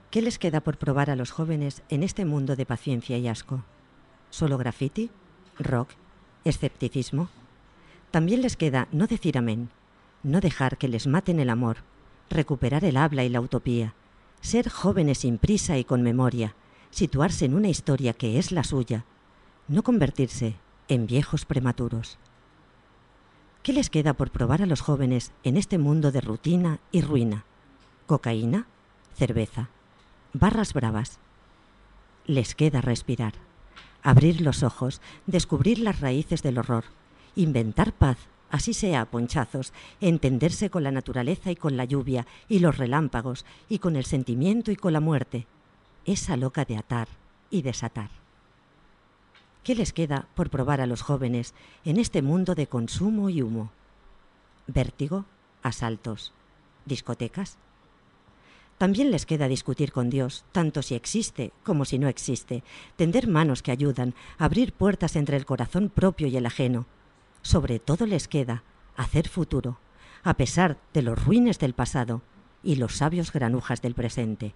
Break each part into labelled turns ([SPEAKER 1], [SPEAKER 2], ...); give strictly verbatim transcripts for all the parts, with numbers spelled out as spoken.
[SPEAKER 1] ¿Qué les queda por probar a los jóvenes en este mundo de paciencia y asco? ¿Solo graffiti? ¿Rock? ¿Escepticismo? También les queda no decir amén, no dejar que les maten el amor, recuperar el habla y la utopía, ser jóvenes sin prisa y con memoria, situarse en una historia que es la suya, no convertirse en viejos prematuros. ¿Qué les queda por probar a los jóvenes en este mundo de rutina y ruina? ¿Cocaína? ¿Cerveza? ¿Barras bravas? Les queda respirar, abrir los ojos, descubrir las raíces del horror, inventar paz, así sea a ponchazos, entenderse con la naturaleza y con la lluvia y los relámpagos y con el sentimiento y con la muerte, esa loca de atar y desatar. ¿Qué les queda por probar a los jóvenes en este mundo de consumo y humo? ¿Vértigo? ¿Asaltos? ¿Discotecas? También les queda discutir con Dios, tanto si existe como si no existe, tender manos que ayudan, abrir puertas entre el corazón propio y el ajeno. Sobre todo les queda hacer futuro, a pesar de los ruines del pasado y los sabios granujas del presente.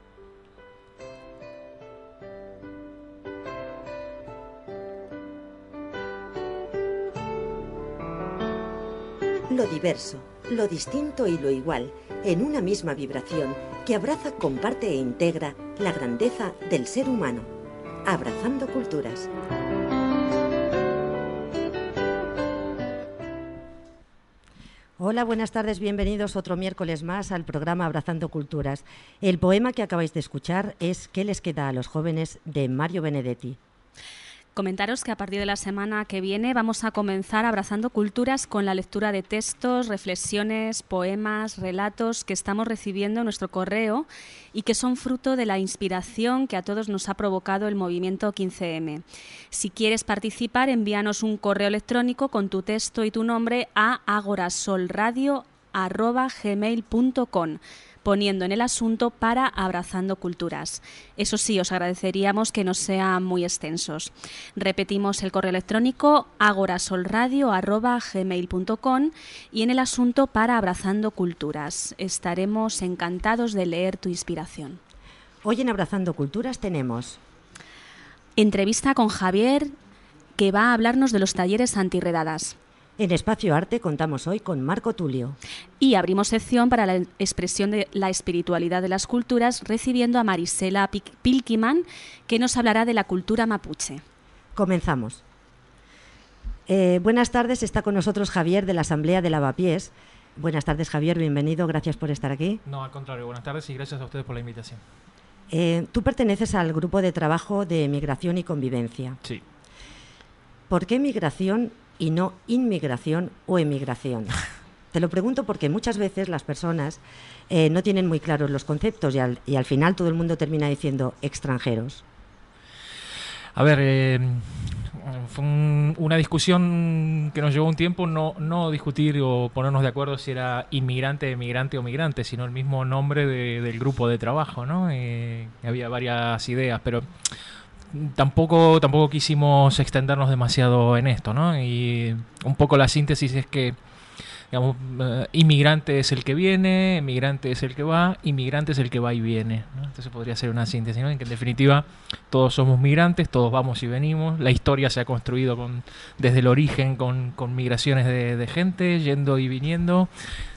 [SPEAKER 1] Lo diverso, lo distinto y lo igual, en una misma vibración que abraza, comparte e integra la grandeza del ser humano. Abrazando culturas. Hola, buenas tardes, bienvenidos otro miércoles más al programa Abrazando Culturas. El poema que acabáis de escuchar es ¿Qué les queda a los jóvenes?, de Mario Benedetti.
[SPEAKER 2] Comentaros que a partir de la semana que viene vamos a comenzar Abrazando Culturas con la lectura de textos, reflexiones, poemas, relatos que estamos recibiendo en nuestro correo y que son fruto de la inspiración que a todos nos ha provocado el movimiento quince eme. Si quieres participar, envíanos un correo electrónico con tu texto y tu nombre a agorasolradio arroba gmail punto com, poniendo en el asunto para Abrazando Culturas. Eso sí, os agradeceríamos que no sean muy extensos. Repetimos el correo electrónico agorasolradio arroba gmail punto com y en el asunto para Abrazando Culturas. Estaremos encantados de leer tu inspiración.
[SPEAKER 1] Hoy en Abrazando Culturas tenemos
[SPEAKER 2] entrevista con Javier, que va a hablarnos de los talleres antirredadas.
[SPEAKER 1] En Espacio Arte contamos hoy con Marco Tulio.
[SPEAKER 2] Y abrimos sección para la expresión de la espiritualidad de las culturas, recibiendo a Marisela Pilkiman, que nos hablará de la cultura mapuche.
[SPEAKER 1] Comenzamos. Eh, buenas tardes, está con nosotros Javier de la Asamblea de Lavapiés. Buenas tardes, Javier, bienvenido, gracias por estar aquí.
[SPEAKER 3] No, al contrario, buenas tardes y gracias a ustedes por la invitación.
[SPEAKER 1] Eh, tú perteneces al grupo de trabajo de migración y convivencia.
[SPEAKER 3] Sí.
[SPEAKER 1] ¿Por qué migración y no inmigración o emigración? Te lo pregunto porque muchas veces las personas eh, no tienen muy claros los conceptos y al, y al final todo el mundo termina diciendo extranjeros.
[SPEAKER 3] A ver, eh, fue un, una discusión que nos llevó un tiempo no, no discutir o ponernos de acuerdo si era inmigrante, emigrante o migrante, sino el mismo nombre de, del grupo de trabajo, ¿no? Eh, había varias ideas, pero Tampoco, tampoco quisimos extendernos demasiado en esto, ¿no? Y un poco la síntesis es que, digamos, uh, inmigrante es el que viene, emigrante es el que va, inmigrante es el que va y viene, ¿no? Entonces podría ser una síntesis, ¿no? En que en definitiva todos somos migrantes, todos vamos y venimos, la historia se ha construido con, desde el origen con, con migraciones de, de gente, yendo y viniendo.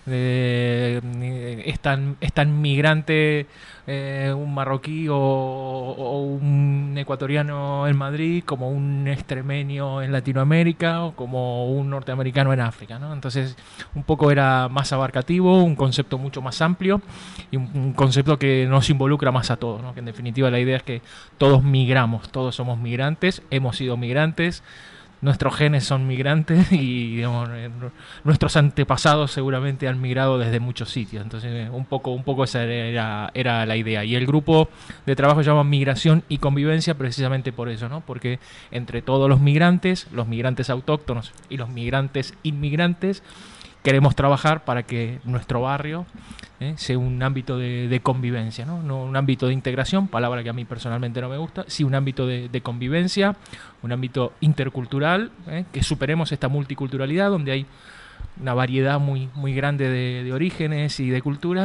[SPEAKER 3] Eh, es tan, es tan migrante eh, un marroquí o, o un ecuatoriano en Madrid como un extremeño en Latinoamérica o como un norteamericano en África, ¿no? Entonces un poco era más abarcativo, un concepto mucho más amplio y un, un concepto que nos involucra más a todos, ¿no? Que en definitiva la idea es que todos migramos, todos somos migrantes, hemos sido migrantes. Nuestros genes son migrantes y, digamos, nuestros antepasados seguramente han migrado desde muchos sitios. Entonces, un poco, un poco esa era, era la idea. Y el grupo de trabajo se llama Migración y Convivencia precisamente por eso, ¿no? Porque entre todos los migrantes, los migrantes autóctonos y los migrantes inmigrantes, queremos trabajar para que nuestro barrio ¿eh? sea un ámbito de, de convivencia, ¿no? No un ámbito de integración, palabra que a mí personalmente no me gusta, sí un ámbito de, de convivencia, un ámbito intercultural, ¿eh? que superemos esta multiculturalidad donde hay una variedad muy, muy grande de, de orígenes y de culturas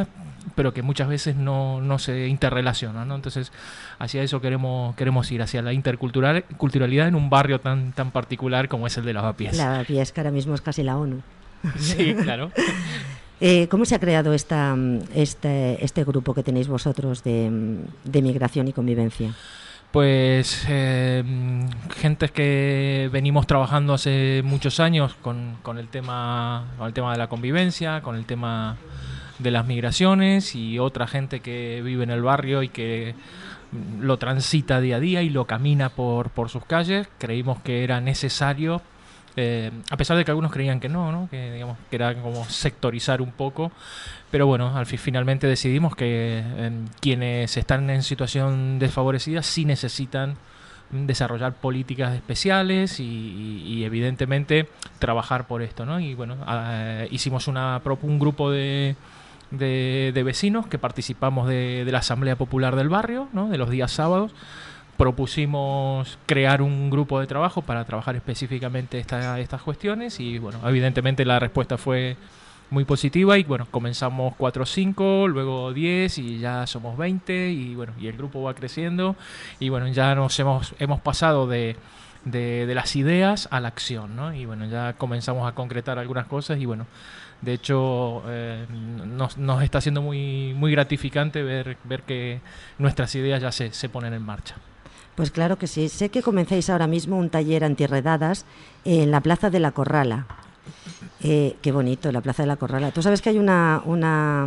[SPEAKER 3] pero que muchas veces no, no se interrelacionan, ¿no? Entonces, hacia eso queremos queremos ir, hacia la intercultural culturalidad en un barrio tan tan particular como es el de Lavapiés.
[SPEAKER 1] Lavapiés, que ahora mismo es casi la ONU.
[SPEAKER 3] Sí, claro.
[SPEAKER 1] Eh, ¿Cómo se ha creado esta, este, este grupo que tenéis vosotros de, de migración y convivencia?
[SPEAKER 3] Pues eh, gentes que venimos trabajando hace muchos años con, con el tema con el tema de la convivencia, con el tema de las migraciones, y otra gente que vive en el barrio y que lo transita día a día y lo camina por, por sus calles. Creímos que era necesario, eh, a pesar de que algunos creían que no, ¿no? Que digamos que era como sectorizar un poco, pero bueno, al fin finalmente decidimos que eh, quienes están en situación desfavorecida sí necesitan desarrollar políticas especiales y, y, y evidentemente trabajar por esto, ¿no? Y bueno, uh, hicimos una un grupo de De, de vecinos que participamos de, de la Asamblea Popular del barrio, ¿no? De los días sábados. Propusimos crear un grupo de trabajo para trabajar específicamente esta, estas cuestiones y bueno, evidentemente la respuesta fue muy positiva y bueno, comenzamos cuatro o cinco, luego diez y ya somos veinte y bueno, y el grupo va creciendo y bueno, ya nos hemos, hemos pasado de, de, de las ideas a la acción, ¿no? Y bueno, ya comenzamos a concretar algunas cosas y bueno, de hecho, eh, nos, nos está siendo muy muy gratificante ver ver que nuestras ideas ya se, se ponen en marcha.
[SPEAKER 1] Pues claro que sí. Sé que comenzáis ahora mismo un taller antirredadas en la Plaza de la Corrala. Eh, qué bonito, la Plaza de la Corrala. Tú sabes que hay una una,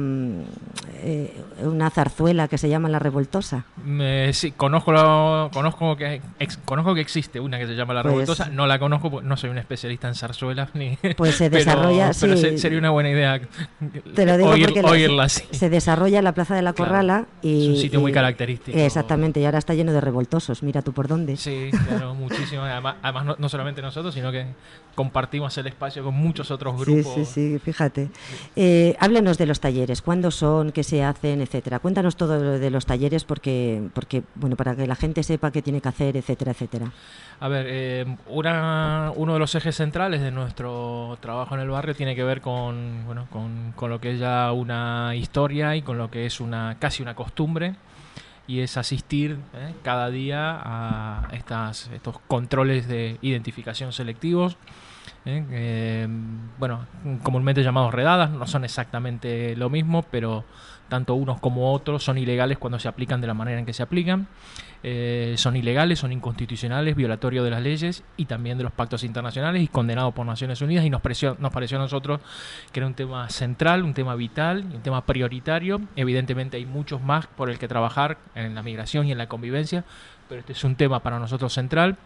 [SPEAKER 1] eh, una zarzuela que se llama La Revoltosa.
[SPEAKER 3] Eh, sí, conozco lo, conozco que ex, conozco que existe una que se llama La
[SPEAKER 1] pues,
[SPEAKER 3] Revoltosa. No la conozco, porque no soy un especialista en zarzuelas ni.
[SPEAKER 1] Pues se desarrolla.
[SPEAKER 3] pero,
[SPEAKER 1] sí,
[SPEAKER 3] pero sería una buena idea.
[SPEAKER 1] Te lo digo
[SPEAKER 3] oír,
[SPEAKER 1] porque
[SPEAKER 3] oírla, sí.
[SPEAKER 1] Se desarrolla en la Plaza de la Corrala, claro, y
[SPEAKER 3] es un sitio
[SPEAKER 1] y,
[SPEAKER 3] muy característico.
[SPEAKER 1] Exactamente, y ahora está lleno de revoltosos. Mira tú por dónde.
[SPEAKER 3] Sí, claro, muchísimo. Además, además no, no solamente nosotros, sino que compartimos el espacio con muchos otros grupos.
[SPEAKER 1] Sí, sí, sí, fíjate. Eh, háblenos de los talleres, cuándo son, qué se hacen, etcétera. Cuéntanos todo de los talleres porque, porque bueno, para que la gente sepa qué tiene que hacer, etcétera, etcétera.
[SPEAKER 3] A ver, eh, una, uno de los ejes centrales de nuestro trabajo en el barrio tiene que ver con, bueno, con, con lo que es ya una historia y con lo que es una casi una costumbre. Y es asistir eh, cada día a estas, estos controles de identificación selectivos, eh, eh, bueno, comúnmente llamados redadas, no son exactamente lo mismo, pero tanto unos como otros son ilegales cuando se aplican de la manera en que se aplican. Eh, son ilegales, son inconstitucionales, violatorios de las leyes y también de los pactos internacionales y condenados por Naciones Unidas, y nos pareció, nos pareció a nosotros que era un tema central, un tema vital, un tema prioritario. Evidentemente hay muchos más por el que trabajar en la migración y en la convivencia, pero este es un tema para nosotros central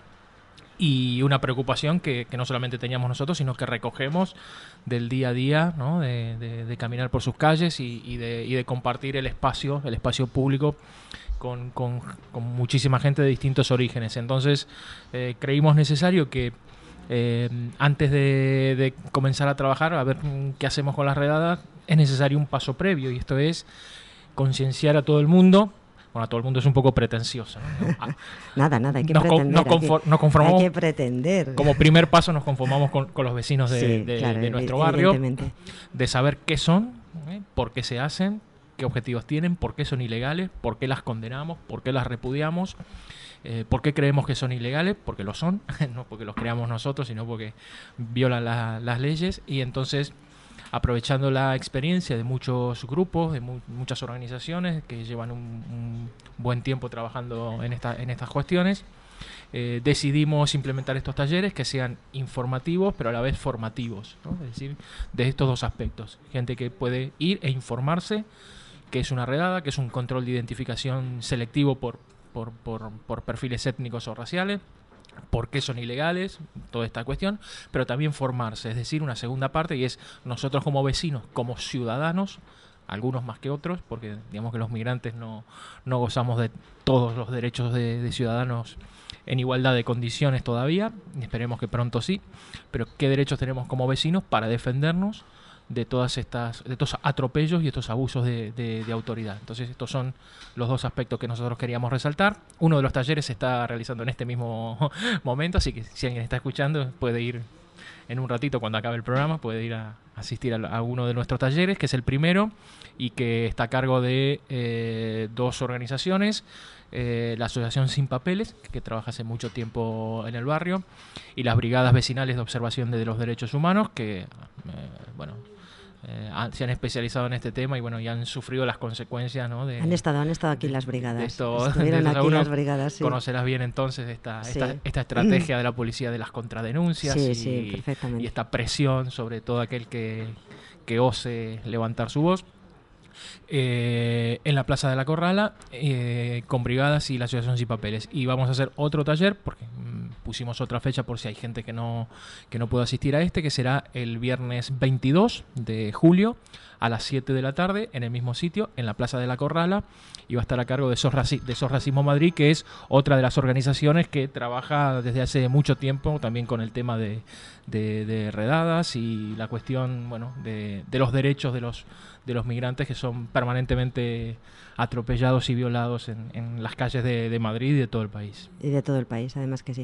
[SPEAKER 3] y una preocupación que, que no solamente teníamos nosotros, sino que recogemos del día a día, ¿no? de, de, de caminar por sus calles y, y, de, y de compartir el espacio, el espacio público Con, con, con muchísima gente de distintos orígenes. Entonces eh, creímos necesario que eh, antes de, de comenzar a trabajar, a ver qué hacemos con las redadas, es necesario un paso previo, y esto es concienciar a todo el mundo. Bueno, a todo el mundo es un poco pretencioso, ¿no?
[SPEAKER 1] nada, nada, hay que
[SPEAKER 3] nos,
[SPEAKER 1] pretender.
[SPEAKER 3] Nos, conform,
[SPEAKER 1] hay, que,
[SPEAKER 3] nos conformamos.
[SPEAKER 1] Hay que pretender.
[SPEAKER 3] Como primer paso nos conformamos con, con los vecinos de,
[SPEAKER 1] sí,
[SPEAKER 3] de,
[SPEAKER 1] claro,
[SPEAKER 3] de nuestro barrio, de saber qué son, ¿eh? Por qué se hacen, qué objetivos tienen, por qué son ilegales, por qué las condenamos, por qué las repudiamos, eh, por qué creemos que son ilegales, porque lo son, no porque los creamos nosotros, sino porque violan la, las leyes. Y entonces, aprovechando la experiencia de muchos grupos, de mu muchas organizaciones que llevan un, un buen tiempo trabajando en, esta, en estas cuestiones, eh, decidimos implementar estos talleres que sean informativos pero a la vez formativos, ¿no? Es decir, de estos dos aspectos, gente que puede ir e informarse qué es una redada, qué es un control de identificación selectivo por, por, por, por perfiles étnicos o raciales, por qué son ilegales, toda esta cuestión, pero también formarse, es decir, una segunda parte, y es nosotros como vecinos, como ciudadanos, algunos más que otros, porque digamos que los migrantes no, no gozamos de todos los derechos de, de ciudadanos en igualdad de condiciones todavía, y esperemos que pronto sí, pero qué derechos tenemos como vecinos para defendernos de todas estas, de estos atropellos y estos abusos de, de, de autoridad. Entonces estos son los dos aspectos que nosotros queríamos resaltar. Uno de los talleres se está realizando en este mismo momento, así que si alguien está escuchando puede ir en un ratito cuando acabe el programa puede ir a asistir a, a uno de nuestros talleres, que es el primero y que está a cargo de eh, dos organizaciones. Eh, la Asociación Sin Papeles, que trabaja hace mucho tiempo en el barrio, y las Brigadas Vecinales de Observación de los Derechos Humanos, que eh, bueno eh, han, se han especializado en este tema y bueno y han sufrido las consecuencias, ¿no? De,
[SPEAKER 1] han estado han estado aquí
[SPEAKER 3] de,
[SPEAKER 1] las brigadas.
[SPEAKER 3] De esto,
[SPEAKER 1] Estuvieron
[SPEAKER 3] de
[SPEAKER 1] aquí las brigadas. Sí.
[SPEAKER 3] Conocerás bien entonces esta,
[SPEAKER 1] sí.
[SPEAKER 3] esta, esta estrategia de la policía de las contradenuncias
[SPEAKER 1] sí,
[SPEAKER 3] y,
[SPEAKER 1] sí, perfectamente.
[SPEAKER 3] y esta presión sobre todo aquel que, que ose levantar su voz. Eh, en la Plaza de la Corrala, eh, con brigadas y la Asociación Sin Papeles. Y vamos a hacer otro taller, porque mmm, pusimos otra fecha por si hay gente que no, que no puede asistir a este, que será el viernes veintidós de julio a las siete de la tarde, en el mismo sitio, en la Plaza de la Corrala, y va a estar a cargo de SOS, Raci- de SOS Racismo Madrid, que es otra de las organizaciones que trabaja desde hace mucho tiempo también con el tema de, de, de redadas y la cuestión, bueno, de, de los derechos de los de los migrantes que son permanentemente atropellados y violados en, en las calles de, de Madrid y de todo el país.
[SPEAKER 1] Y de todo el país, además que sí.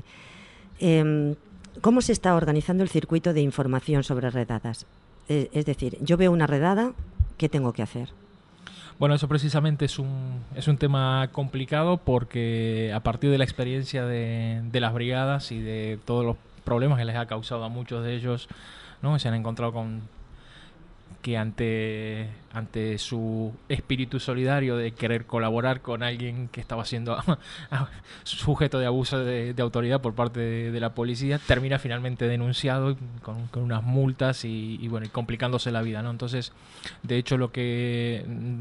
[SPEAKER 1] Eh, ¿Cómo se está organizando el circuito de información sobre redadas? Eh, es decir, yo veo una redada, ¿qué tengo que hacer?
[SPEAKER 3] Bueno, eso precisamente es un, es un tema complicado porque a partir de la experiencia de, de las brigadas y de todos los problemas que les ha causado a muchos de ellos, ¿no? Se han encontrado con que ante ante su espíritu solidario de querer colaborar con alguien que estaba siendo sujeto de abuso de, de autoridad por parte de, de la policía, termina finalmente denunciado con, con unas multas y, y bueno y complicándose la vida, ¿no? Entonces, de hecho, lo que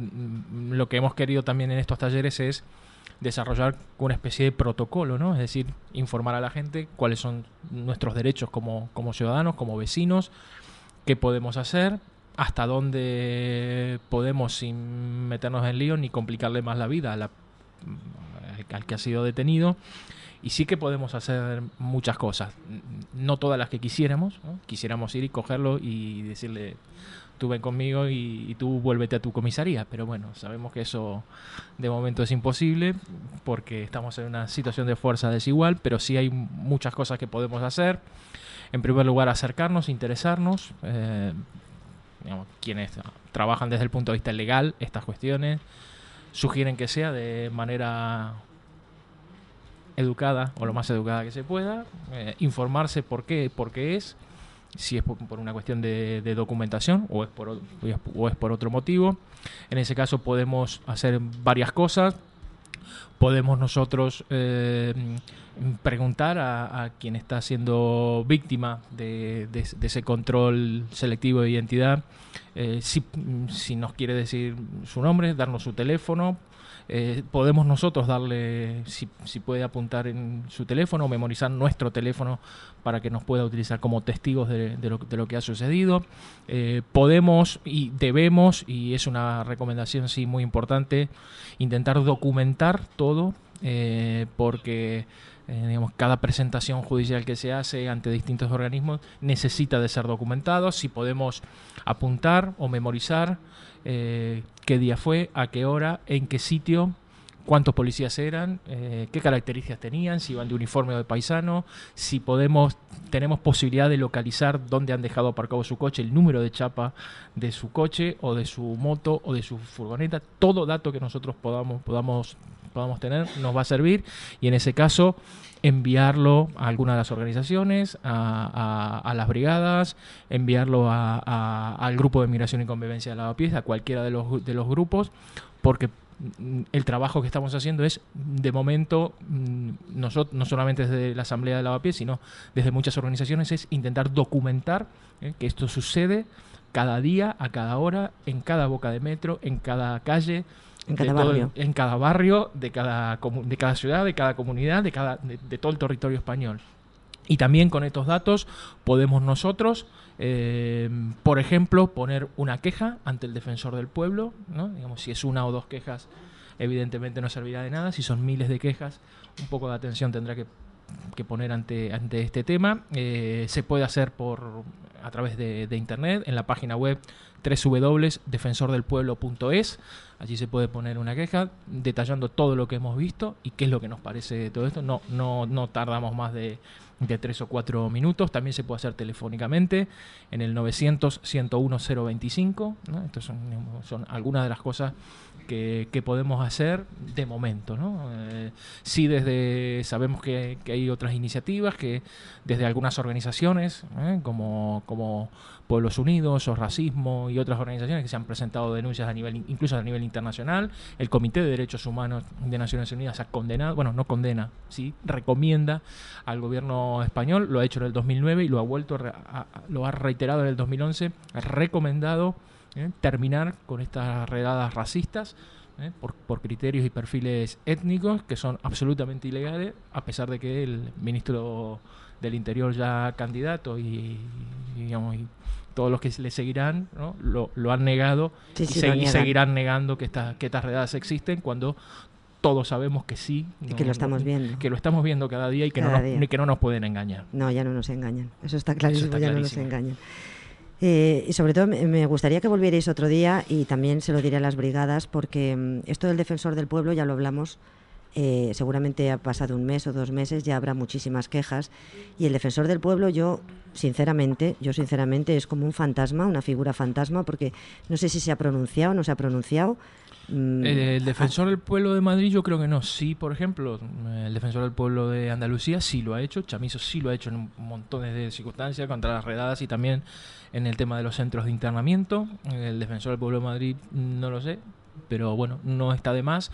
[SPEAKER 3] lo que hemos querido también en estos talleres es desarrollar una especie de protocolo, ¿no? Es decir, informar a la gente cuáles son nuestros derechos como, como ciudadanos, como vecinos, qué podemos hacer, hasta dónde podemos, sin meternos en lío ni complicarle más la vida a la, al que ha sido detenido, y sí que podemos hacer muchas cosas, no todas las que quisiéramos, ¿no? Quisiéramos ir y cogerlo y decirle tú ven conmigo y, y tú vuélvete a tu comisaría, pero bueno, sabemos que eso de momento es imposible porque estamos en una situación de fuerza desigual, pero sí hay muchas cosas que podemos hacer. En primer lugar, acercarnos, interesarnos, eh, digamos, quienes trabajan desde el punto de vista legal estas cuestiones sugieren que sea de manera educada o lo más educada que se pueda, eh, informarse por qué, por qué es, si es por, por una cuestión de, de documentación o es por o es por otro motivo. En ese caso podemos hacer varias cosas. Podemos nosotros eh, preguntar a, a quien está siendo víctima de, de, de ese control selectivo de identidad eh, si, si nos quiere decir su nombre, darnos su teléfono. Eh, podemos nosotros darle, si, si puede apuntar en su teléfono o memorizar nuestro teléfono para que nos pueda utilizar como testigos de, de, lo, de lo que ha sucedido. Eh, podemos y debemos, y es una recomendación sí muy importante, intentar documentar todo, eh, porque eh, digamos, cada presentación judicial que se hace ante distintos organismos necesita de ser documentado. Si podemos apuntar o memorizar eh, qué día fue, a qué hora, en qué sitio, cuántos policías eran, eh, qué características tenían, si iban de uniforme o de paisano, si podemos, tenemos posibilidad de localizar dónde han dejado aparcado su coche, el número de chapa de su coche o de su moto o de su furgoneta. Todo dato que nosotros podamos, podamos, podamos tener nos va a servir, y en ese caso enviarlo a alguna de las organizaciones, a, a, a las brigadas, enviarlo a, a, al grupo de migración y convivencia de Lavapiés, a cualquiera de los, de los grupos, porque el trabajo que estamos haciendo es, de momento, nosotros, no solamente desde la Asamblea de Lavapiés, sino desde muchas organizaciones, es intentar documentar eh, que esto sucede cada día, a cada hora, en cada boca de metro, en cada calle,
[SPEAKER 1] en cada
[SPEAKER 3] todo
[SPEAKER 1] barrio,
[SPEAKER 3] el, en cada barrio de cada, de cada ciudad, de cada comunidad, de, cada, de, de todo el territorio español. Y también con estos datos podemos nosotros, eh, por ejemplo, poner una queja ante el defensor del pueblo, ¿no? Digamos, si es una o dos quejas, evidentemente no servirá de nada. Si son miles de quejas, un poco de atención tendrá que, que poner ante, ante este tema. Eh, se puede hacer por a través de, de internet, en la página web doble u doble u doble u punto defensor del pueblo punto es. Allí se puede poner una queja detallando todo lo que hemos visto y qué es lo que nos parece de todo esto. No, no, no tardamos más de, de tres o cuatro minutos. También se puede hacer telefónicamente en el novecientos, ciento uno, cero veinticinco, ¿no? Estas son, son algunas de las cosas que, que podemos hacer de momento, ¿no? Eh, sí, desde sabemos que, que hay otras iniciativas, que desde algunas organizaciones, ¿eh? como, como Pueblos Unidos o Racismo y otras organizaciones que se han presentado denuncias a nivel, incluso a nivel internacional. El Comité de Derechos Humanos de Naciones Unidas ha condenado, bueno, no condena, sí, recomienda al gobierno español, lo ha hecho en el dos mil nueve y lo ha vuelto a, a, lo ha reiterado en el dos mil once, ha recomendado eh, terminar con estas redadas racistas eh, por, por criterios y perfiles étnicos que son absolutamente ilegales, a pesar de que el ministro del Interior ya candidato y, y digamos y todos los que le seguirán, ¿no? lo, lo han negado
[SPEAKER 1] sí,
[SPEAKER 3] y,
[SPEAKER 1] sí,
[SPEAKER 3] se,
[SPEAKER 1] lo
[SPEAKER 3] y seguirán negando que, esta, que estas redadas existen cuando todos sabemos que sí,
[SPEAKER 1] y
[SPEAKER 3] no,
[SPEAKER 1] que lo estamos viendo,
[SPEAKER 3] que lo estamos viendo cada día y que,
[SPEAKER 1] cada
[SPEAKER 3] no,
[SPEAKER 1] día.
[SPEAKER 3] Nos, que no nos pueden engañar.
[SPEAKER 1] No, ya no nos engañan, eso está clarísimo,
[SPEAKER 3] eso está
[SPEAKER 1] ya
[SPEAKER 3] clarísimo.
[SPEAKER 1] no nos engañan. Eh, y sobre todo me gustaría que volvierais otro día y también se lo diré a las brigadas, porque esto del defensor del pueblo ya lo hablamos. Eh, seguramente ha pasado un mes o dos meses, ya habrá muchísimas quejas y el defensor del pueblo yo sinceramente, yo sinceramente es como un fantasma, una figura fantasma, porque no sé si se ha pronunciado o no se ha pronunciado.
[SPEAKER 3] Mm, el, el defensor ah, del pueblo de Madrid yo creo que no, sí, por ejemplo, el defensor del pueblo de Andalucía sí lo ha hecho, Chamizo sí lo ha hecho en un montón de circunstancias contra las redadas y también en el tema de los centros de internamiento. El defensor del pueblo de Madrid no lo sé, pero bueno, no está de más.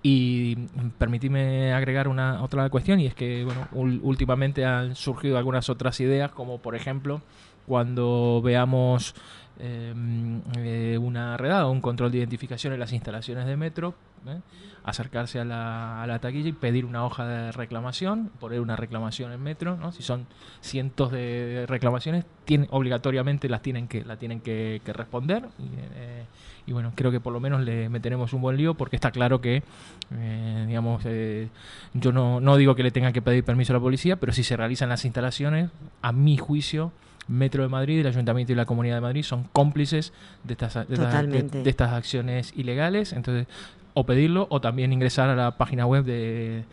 [SPEAKER 3] Y permitidme agregar una otra cuestión, y es que bueno, últimamente han surgido algunas otras ideas, como por ejemplo cuando veamos eh, eh, una redada o un control de identificación en las instalaciones de metro, ¿eh? acercarse a la, a la taquilla y pedir una hoja de reclamación, poner una reclamación en metro, ¿no? Si son cientos de reclamaciones, tienen, obligatoriamente las tienen que, la tienen que, que responder. Y, eh, y bueno, creo que por lo menos le meteremos un buen lío, porque está claro que, eh, digamos, eh, yo no, no digo que le tenga que pedir permiso a la policía, pero si se realizan las instalaciones, a mi juicio, Metro de Madrid, el Ayuntamiento y la Comunidad de Madrid son cómplices de estas, de estas, de, de estas acciones ilegales. Entonces, o pedirlo o también ingresar a la página web de,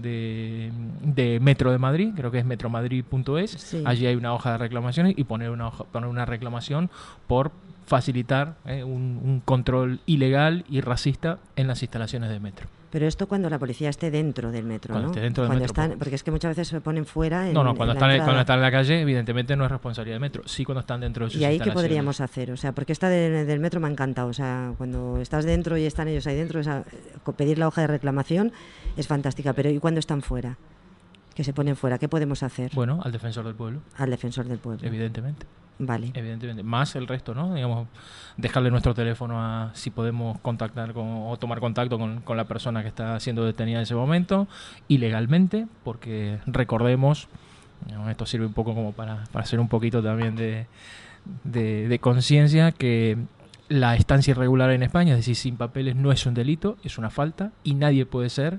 [SPEAKER 3] de, de Metro de Madrid, creo que es metromadrid punto es. Sí. Allí hay una hoja de reclamaciones y poner una, hoja, poner una reclamación por facilitar eh, un, un control ilegal y racista en las instalaciones de metro.
[SPEAKER 1] Pero esto cuando la policía esté dentro del metro,
[SPEAKER 3] cuando
[SPEAKER 1] ¿no?
[SPEAKER 3] Esté dentro del
[SPEAKER 1] cuando
[SPEAKER 3] metro,
[SPEAKER 1] están, porque es que muchas veces se ponen fuera. En,
[SPEAKER 3] no, no, cuando,
[SPEAKER 1] en
[SPEAKER 3] están, cuando están en la calle, evidentemente no es responsabilidad del metro. Sí, cuando están dentro de sus
[SPEAKER 1] ¿Y ahí
[SPEAKER 3] instalaciones.
[SPEAKER 1] qué podríamos hacer? O sea, porque esta de, del metro me ha encantado. O sea, cuando estás dentro y están ellos ahí dentro, esa, pedir la hoja de reclamación es fantástica. Pero ¿y cuando están fuera? Que se ponen fuera, ¿qué podemos hacer?
[SPEAKER 3] Bueno, al defensor del pueblo.
[SPEAKER 1] Al defensor del pueblo.
[SPEAKER 3] Evidentemente.
[SPEAKER 1] Vale.
[SPEAKER 3] Evidentemente. Más el resto, ¿no? Digamos, dejarle nuestro teléfono a si podemos contactar con, o tomar contacto con, con la persona que está siendo detenida en ese momento, ilegalmente, porque recordemos, ¿no? Esto sirve un poco como para, para hacer un poquito también de, de, de conciencia, que la estancia irregular en España, es decir, sin papeles, no es un delito, es una falta, y nadie puede ser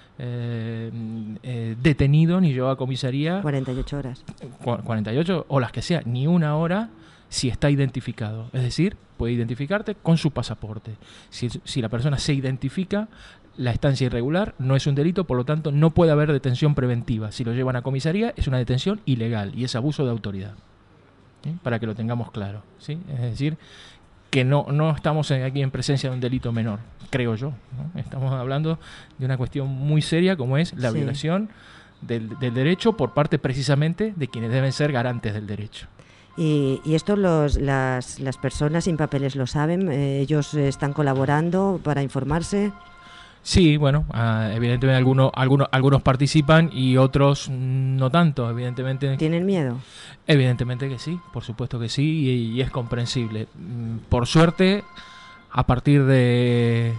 [SPEAKER 3] Eh, eh, detenido ni llevado a comisaría
[SPEAKER 1] cuarenta y ocho horas
[SPEAKER 3] cuarenta y ocho o las que sea, ni una hora, si está identificado. Es decir, puede identificarte con su pasaporte. Si, si la persona se identifica, la estancia irregular no es un delito, por lo tanto no puede haber detención preventiva. Si lo llevan a comisaría es una detención ilegal y es abuso de autoridad, ¿sí? Para que lo tengamos claro, ¿sí? Es decir, que no, no estamos aquí en presencia de un delito menor, creo yo, ¿no? Estamos hablando de una cuestión muy seria, como es la sí. violación del, del derecho por parte precisamente de quienes deben ser garantes del derecho.
[SPEAKER 1] Y, y esto los, las, las personas sin papeles lo saben, eh, ellos están colaborando para informarse.
[SPEAKER 3] Sí, bueno, uh, evidentemente algunos, algunos, algunos participan y otros no tanto, evidentemente.
[SPEAKER 1] ¿Tienen miedo?
[SPEAKER 3] Evidentemente que sí, por supuesto que sí, y, y es comprensible. Por suerte, a partir de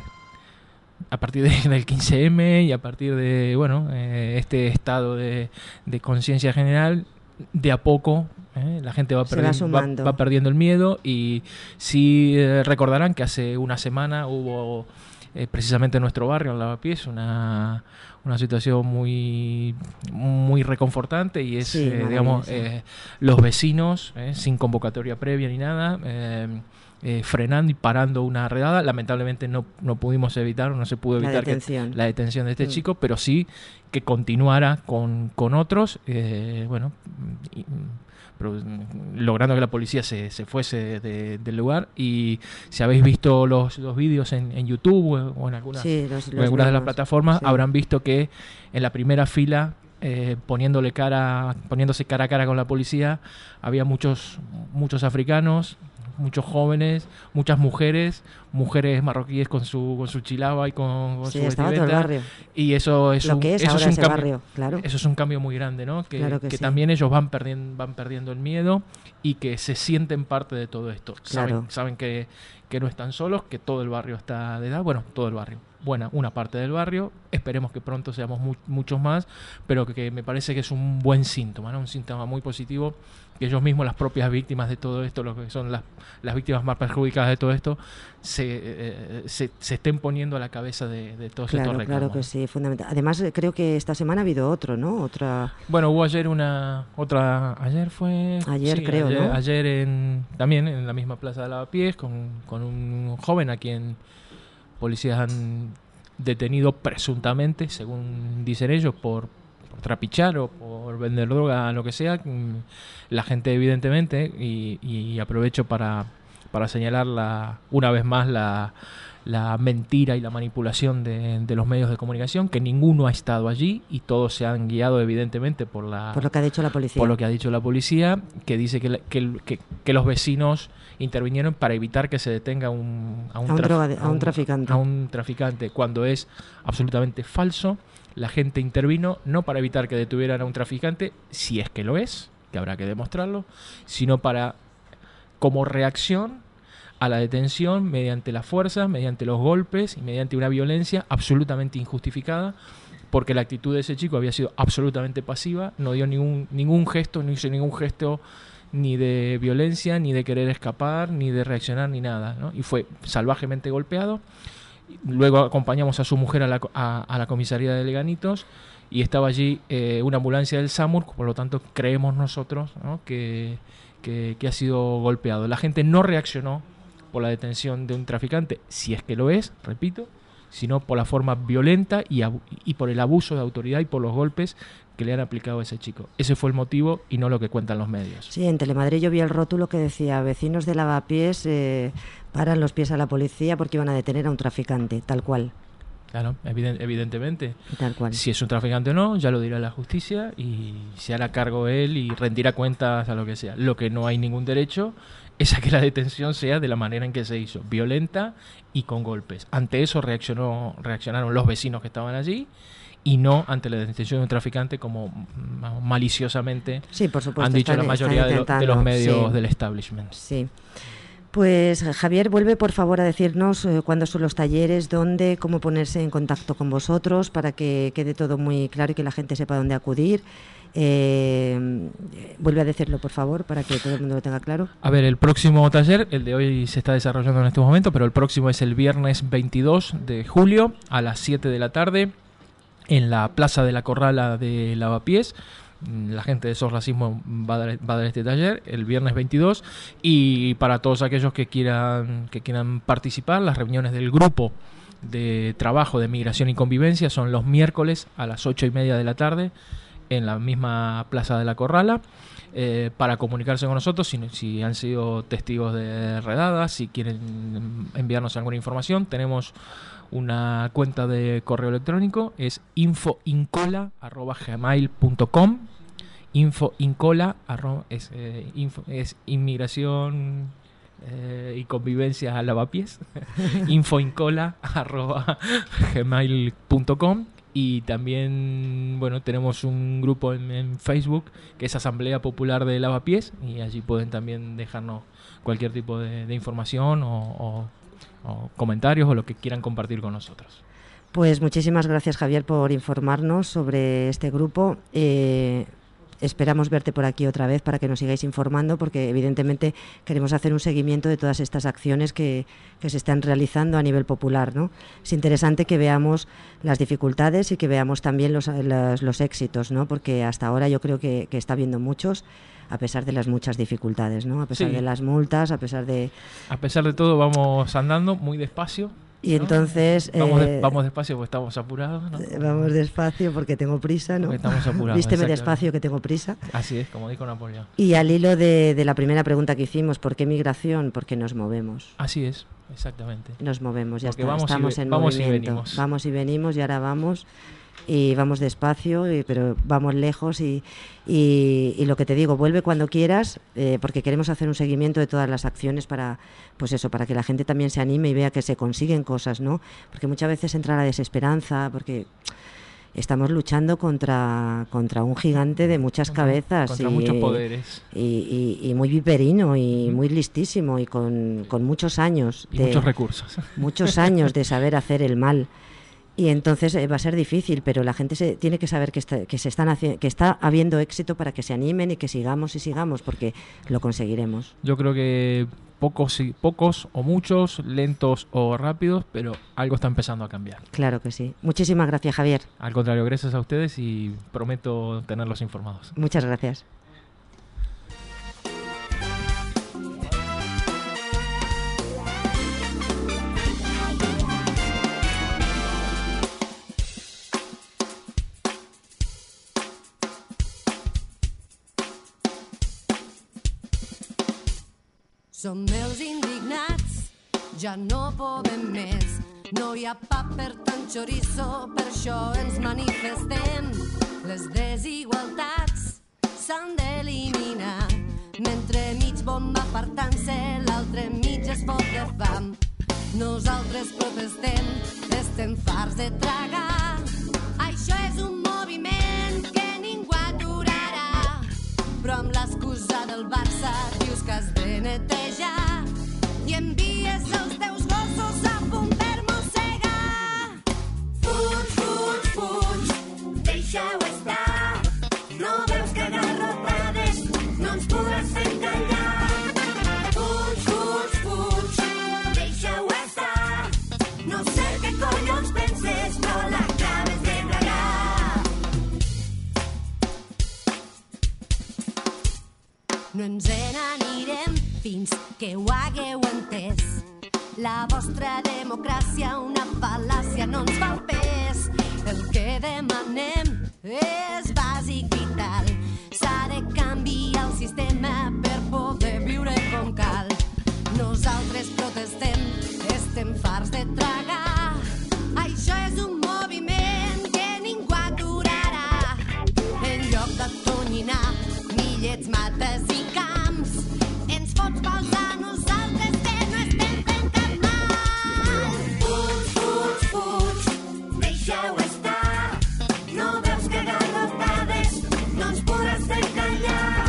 [SPEAKER 3] a partir de, del quince eme y a partir de bueno eh, este estado de, de conciencia general, de a poco eh, la gente va, perdi- va, va perdiendo el miedo. Y sí eh, recordarán que hace una semana hubo eh, precisamente en nuestro barrio, en Lavapiés, una una situación muy muy reconfortante, y es sí, eh, digamos eh, los vecinos eh, sin convocatoria previa ni nada, eh, eh, frenando y parando una redada. Lamentablemente no, no pudimos evitar, no se pudo evitar
[SPEAKER 1] la detención,
[SPEAKER 3] que, la detención de este
[SPEAKER 1] mm.
[SPEAKER 3] chico, pero sí que continuara con, con otros, eh, bueno, y, pero, logrando que la policía se, se fuese de, del lugar. Y si habéis visto los, los vídeos en, en YouTube o en algunas,
[SPEAKER 1] sí, los, los
[SPEAKER 3] en algunas de las
[SPEAKER 1] vemos.
[SPEAKER 3] plataformas,
[SPEAKER 1] Sí.
[SPEAKER 3] habrán visto que en la primera fila, eh, poniéndole cara, poniéndose cara a cara con la policía, había muchos, muchos africanos, muchos jóvenes, muchas mujeres, mujeres marroquíes con su con su chilaba y con, con
[SPEAKER 1] Sí,
[SPEAKER 3] su
[SPEAKER 1] estaba todo el
[SPEAKER 3] vestimenta.
[SPEAKER 1] barrio.
[SPEAKER 3] Y eso es
[SPEAKER 1] Lo
[SPEAKER 3] un,
[SPEAKER 1] que es
[SPEAKER 3] eso
[SPEAKER 1] ahora
[SPEAKER 3] es un
[SPEAKER 1] ese
[SPEAKER 3] cambio,
[SPEAKER 1] barrio, claro.
[SPEAKER 3] eso es un cambio muy grande, ¿no? Que,
[SPEAKER 1] Claro que
[SPEAKER 3] que
[SPEAKER 1] sí.
[SPEAKER 3] también ellos van perdiendo, van perdiendo el miedo y que se sienten parte de todo esto.
[SPEAKER 1] Claro.
[SPEAKER 3] Saben, saben que, que no están solos, que todo el barrio está de edad, bueno, todo el barrio. Buena, una parte del barrio, esperemos que pronto seamos mu- muchos más, pero que, que me parece que es un buen síntoma, ¿no? Un síntoma muy positivo, que ellos mismos, las propias víctimas de todo esto, lo que son las, las víctimas más perjudicadas de todo esto, se, eh, se, se estén poniendo a la cabeza de, de todos
[SPEAKER 1] Claro,
[SPEAKER 3] estos reclamos.
[SPEAKER 1] claro que sí, fundamental. Además, eh, creo que esta semana ha habido otro, ¿no? Otra.
[SPEAKER 3] Bueno, hubo ayer una otra ayer fue
[SPEAKER 1] Ayer
[SPEAKER 3] sí,
[SPEAKER 1] creo,
[SPEAKER 3] ayer,
[SPEAKER 1] ¿no?
[SPEAKER 3] ayer en también en la misma plaza de Lavapiés con, con un joven a quien policías han detenido presuntamente, según dicen ellos, por, por trapichar o por vender droga, lo que sea. La gente, evidentemente, y, y aprovecho para, para señalar la, una vez más la, la mentira y la manipulación de, de los medios de comunicación, que ninguno ha estado allí y todos se han guiado, evidentemente, por la
[SPEAKER 1] Por lo que ha dicho la policía.
[SPEAKER 3] por lo que ha dicho la policía, que dice que, la- que, que, que los vecinos intervinieron para evitar que se detenga un, a, un
[SPEAKER 1] A un
[SPEAKER 3] traf-
[SPEAKER 1] droga- a un traficante.
[SPEAKER 3] a un traficante, cuando es absolutamente falso. La gente intervino no para evitar que detuvieran a un traficante, si es que lo es, que habrá que demostrarlo, sino para, como reacción a la detención mediante la fuerza, mediante los golpes y mediante una violencia absolutamente injustificada, porque la actitud de ese chico había sido absolutamente pasiva, no dio ningún, ningún gesto, no hizo ningún gesto ni de violencia, ni de querer escapar, ni de reaccionar, ni nada, ¿no? Y fue salvajemente golpeado. Luego acompañamos a su mujer a la, a, a la comisaría de Leganitos y estaba allí eh, una ambulancia del SAMUR, por lo tanto creemos nosotros, ¿no? que, que, que ha sido golpeado. La gente no reaccionó por la detención de un traficante, si es que lo es, repito, sino por la forma violenta y, abu- y por el abuso de autoridad y por los golpes que le han aplicado a ese chico. Ese fue el motivo y no lo que cuentan los medios.
[SPEAKER 1] Sí, en Telemadrid yo vi el rótulo que decía: vecinos de Lavapiés eh, paran los pies a la policía porque iban a detener a un traficante, tal cual.
[SPEAKER 3] Claro, eviden- evidentemente.
[SPEAKER 1] Tal cual.
[SPEAKER 3] Si es un traficante o no, ya lo dirá la justicia y se hará cargo él y rendirá cuentas a lo que sea. Lo que no hay ningún derecho es a que la detención sea de la manera en que se hizo, violenta y con golpes. Ante eso reaccionó, reaccionaron los vecinos que estaban allí y no ante la detención de un traficante como mm, maliciosamente
[SPEAKER 1] Sí, por supuesto.
[SPEAKER 3] han dicho
[SPEAKER 1] están-
[SPEAKER 3] la mayoría
[SPEAKER 1] están
[SPEAKER 3] de, lo- de los
[SPEAKER 1] intentando,
[SPEAKER 3] medios
[SPEAKER 1] sí.
[SPEAKER 3] del establishment.
[SPEAKER 1] Sí. Pues Javier, vuelve por favor a decirnos eh, cuándo son los talleres, dónde, cómo ponerse en contacto con vosotros para que quede todo muy claro y que la gente sepa dónde acudir. Eh, vuelve a decirlo, por favor, para que todo el mundo lo tenga claro.
[SPEAKER 3] A ver, el próximo taller, el de hoy se está desarrollando en este momento, pero el próximo es el viernes veintidós de julio a las siete de la tarde en la Plaza de la Corrala de Lavapiés. La gente de Sos Racismo va a, dar, va a dar este taller el viernes veintidós, y para todos aquellos que quieran que quieran participar, las reuniones del grupo de trabajo de migración y convivencia son los miércoles a las ocho y media de la tarde en la misma Plaza de la Corrala. Eh, para comunicarse con nosotros si, si han sido testigos de redadas, si quieren enviarnos alguna información, tenemos una cuenta de correo electrónico, es infoincola arroba gmail punto com. Infoincola arroba, es, eh, info, es inmigración eh, y convivencia a Lavapiés. Infoincola arroba gmail punto com. Y también, bueno, tenemos un grupo en, en Facebook que es Asamblea Popular de Lavapiés, y allí pueden también dejarnos cualquier tipo de, de información o, o, o comentarios o lo que quieran compartir con nosotros.
[SPEAKER 1] Pues muchísimas gracias, Javier, por informarnos sobre este grupo. Eh, Esperamos verte por aquí otra vez para que nos sigáis informando, porque evidentemente queremos hacer un seguimiento de todas estas acciones que, que se están realizando a nivel popular, ¿no? Es interesante que veamos las dificultades y que veamos también los, los, los éxitos, ¿no? Porque hasta ahora yo creo que, que está habiendo muchos. a pesar de las muchas dificultades, ¿no? A pesar
[SPEAKER 3] Sí.
[SPEAKER 1] de las multas, a pesar de...
[SPEAKER 3] A pesar de todo, vamos andando muy despacio.
[SPEAKER 1] Y
[SPEAKER 3] ¿no?
[SPEAKER 1] entonces...
[SPEAKER 3] Vamos, de-
[SPEAKER 1] eh,
[SPEAKER 3] vamos despacio porque estamos apurados, ¿no?
[SPEAKER 1] Vamos despacio porque tengo prisa, ¿no?
[SPEAKER 3] Porque estamos apurados,
[SPEAKER 1] Vísteme
[SPEAKER 3] exactamente.
[SPEAKER 1] despacio que tengo prisa.
[SPEAKER 3] Así es, como dijo Napoleón.
[SPEAKER 1] Y al hilo de, de la primera pregunta que hicimos, ¿por qué migración? Porque nos movemos.
[SPEAKER 3] Así es, exactamente.
[SPEAKER 1] Nos movemos, ya
[SPEAKER 3] Porque
[SPEAKER 1] está,
[SPEAKER 3] vamos y
[SPEAKER 1] estamos
[SPEAKER 3] ve-
[SPEAKER 1] en
[SPEAKER 3] vamos y
[SPEAKER 1] movimiento.
[SPEAKER 3] venimos.
[SPEAKER 1] Vamos y venimos y ahora vamos y vamos despacio, y, pero vamos lejos y, y, y lo que te digo, vuelve cuando quieras, eh, porque queremos hacer un seguimiento de todas las acciones para, pues eso, para que la gente también se anime y vea que se consiguen cosas, ¿no? Porque muchas veces entra la desesperanza, porque estamos luchando contra, contra un gigante de muchas
[SPEAKER 3] Contra-
[SPEAKER 1] cabezas
[SPEAKER 3] contra
[SPEAKER 1] y,
[SPEAKER 3] muchos poderes.
[SPEAKER 1] y, y- y muy viperino y
[SPEAKER 3] Ujú.
[SPEAKER 1] muy listísimo y con, con muchos años
[SPEAKER 3] Y
[SPEAKER 1] de-
[SPEAKER 3] muchos recursos.
[SPEAKER 1] muchos años de saber hacer el mal. Y entonces eh, va a ser difícil, pero la gente se, tiene que saber que está, que, se están haci- que está habiendo éxito para que se animen y que sigamos y sigamos, porque lo conseguiremos.
[SPEAKER 3] Yo creo que pocos, y- pocos o muchos, lentos o rápidos, pero algo está empezando a cambiar.
[SPEAKER 1] Claro que sí. Muchísimas gracias, Javier.
[SPEAKER 3] Al contrario, gracias a ustedes y prometo tenerlos informados.
[SPEAKER 1] Muchas gracias.
[SPEAKER 4] Som els indignats, ja no podem més. No hi ha pa per tant chorizo, per això ens manifestem. Les desigualtats s'han d'eliminar. Mentre mig bomba apartant-se, l'altre mig es fot de fam. Nosaltres protestem, estem farts de tragar. Això és un moviment que ningú aturarà. Però amb l'excusa del Barça dius que has de netejar i envies els teus gossos a punt per mossegar. Fuig, fuig, fuig, deixa-ho estar. No veus que garrotades no ens podràs fer callar. Fuig, fuig, fuig, deixa-ho estar. No sé què collons penses, però l'acabes de cagar. No ens n'anirem fins que ho hagueu entès. La vostra democràcia, una fal·làcia, no ens fa el pes. El que demanem és bàsic vital. S'ha de canviar el sistema per poder viure com cal. Nosaltres protestem, estem farts de tragar. Això és un moviment que ningú aturarà. En lloc d'atonyinar millets, mates i camps, ens fots pals a nosaltres que no estem fent cap mal. Fuig, fuig, fuig, deixa-ho estar. No veus que garrotades no ens podràs fer callar.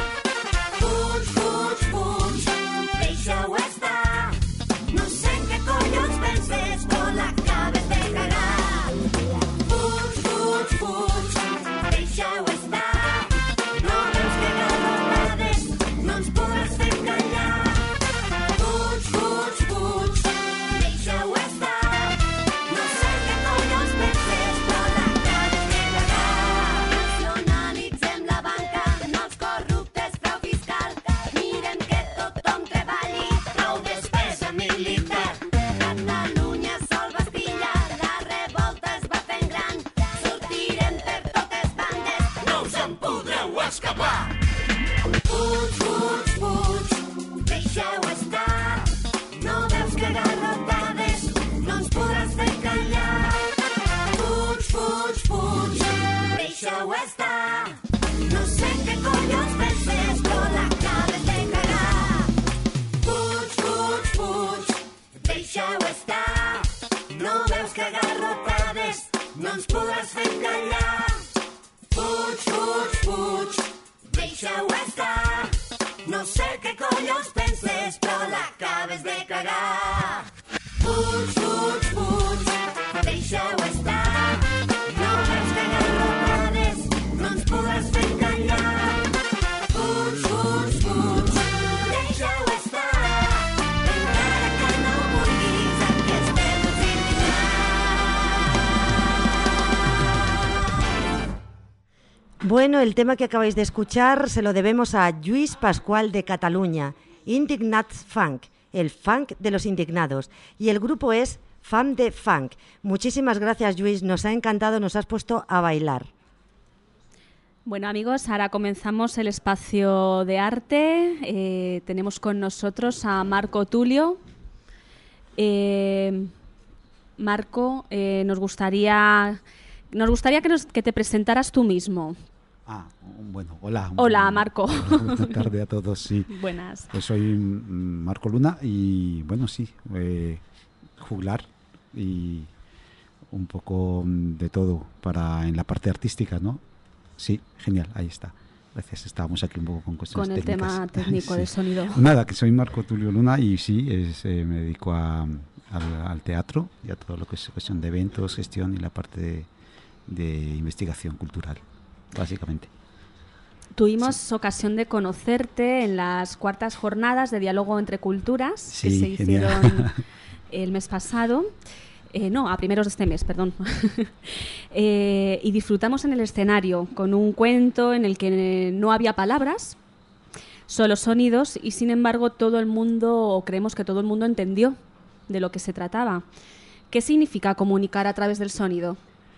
[SPEAKER 4] Fuig, fuig, fuig, deixa-ho estar. No sé què collons penses, però l'acabes de cagar. Fuig, fuig, fuig, deixa-ho estar. No veus que garrotades no ens podràs fer callar. Fuig, fuig, fuig, deixa-ho estar. No sé què collons penses, però l'acabes de cagar. Nacionalitzem la banca, no els corruptes, frau fiscal. Mirem que tothom treballi, prou despesa militar. Catalunya sol Bastilla, la revolta es va fent gran. Sortirem per totes bandes, no us en podreu escapar. Fuig, fuig, fuig, deixa-ho estar. No veus que garrotades no ens podràs fer callar. Fuig, fuig, fuig, deixa-ho estar. No sé què collons penses, però l'acabes de cagar. Fuig, fuig, fuig, deixa-ho estar. No veus que garrotades no ens podràs fer callar. Fuig, fuig, fuig, deixa-ho estar. No sé què collons penses, però l'acabes de cagar. Fuig, fuig, fuig, deixa-ho estar. No veus que garrotades no ens podràs fer callar. Fuig, fuig, fuig, deixa-ho estar. Encara que no vulguis, aquí estem els indignats.
[SPEAKER 1] Bueno, el tema que acabáis de escuchar se lo debemos a Lluís Pascual de Cataluña, Indignats Funk, el funk de los indignados, y el grupo es Fam de Funk. Muchísimas gracias, Lluís, nos ha encantado, nos has puesto a bailar.
[SPEAKER 2] Bueno, amigos, ahora comenzamos el espacio de arte. Eh, tenemos con nosotros a Marco Tulio. Eh, Marco, eh, nos gustaría, nos gustaría que, nos, que te presentaras tú mismo.
[SPEAKER 5] Ah, bueno, hola.
[SPEAKER 2] Hola, Marco.
[SPEAKER 5] Buenas tardes a todos, sí.
[SPEAKER 2] Buenas.
[SPEAKER 5] Pues soy Marco Luna y, bueno, sí, eh, juglar y un poco de todo para en la parte artística, ¿no? Sí, genial, ahí está. Gracias, estábamos aquí un poco con cuestiones
[SPEAKER 2] Con el
[SPEAKER 5] técnicas.
[SPEAKER 2] tema técnico
[SPEAKER 5] Sí.
[SPEAKER 2] de sonido.
[SPEAKER 5] Nada, que soy Marco Tulio Luna y sí, es, eh, me dedico a, al, al teatro y a todo lo que es cuestión de eventos, gestión y la parte de, de investigación cultural, básicamente.
[SPEAKER 2] Tuvimos
[SPEAKER 5] Sí.
[SPEAKER 2] ocasión de conocerte en las cuartas jornadas de diálogo entre culturas
[SPEAKER 5] Sí,
[SPEAKER 2] que se
[SPEAKER 5] genial.
[SPEAKER 2] hicieron el mes pasado. Eh, no, a primeros de este mes, perdón. eh, y disfrutamos en el escenario con un cuento en el que no había palabras, solo sonidos, y sin embargo todo el mundo, o creemos que todo el mundo entendió de lo que se trataba. ¿Qué significa comunicar a través del sonido?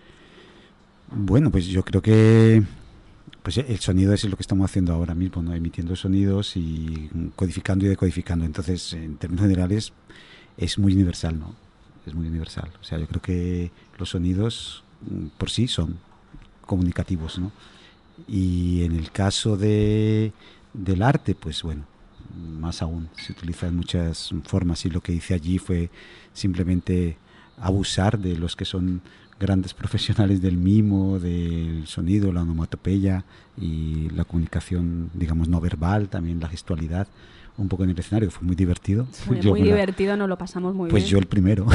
[SPEAKER 5] Bueno, pues yo creo que pues el sonido es lo que estamos haciendo ahora mismo, ¿no? Emitiendo sonidos y codificando y decodificando. Entonces, en términos generales, es muy universal, ¿no? Es muy universal. O sea, yo creo que los sonidos por sí son comunicativos, ¿no? Y en el caso de, del arte, pues bueno, más aún, se utilizan muchas formas y lo que hice allí fue simplemente abusar de los que son grandes profesionales del mimo, del sonido, la onomatopeya y la comunicación, digamos, no verbal, también la gestualidad, un poco en el escenario, fue muy divertido.
[SPEAKER 2] Muy,
[SPEAKER 5] Yo
[SPEAKER 2] muy
[SPEAKER 5] con la-
[SPEAKER 2] divertido, nos lo pasamos muy
[SPEAKER 5] Pues
[SPEAKER 2] bien.
[SPEAKER 5] yo el primero.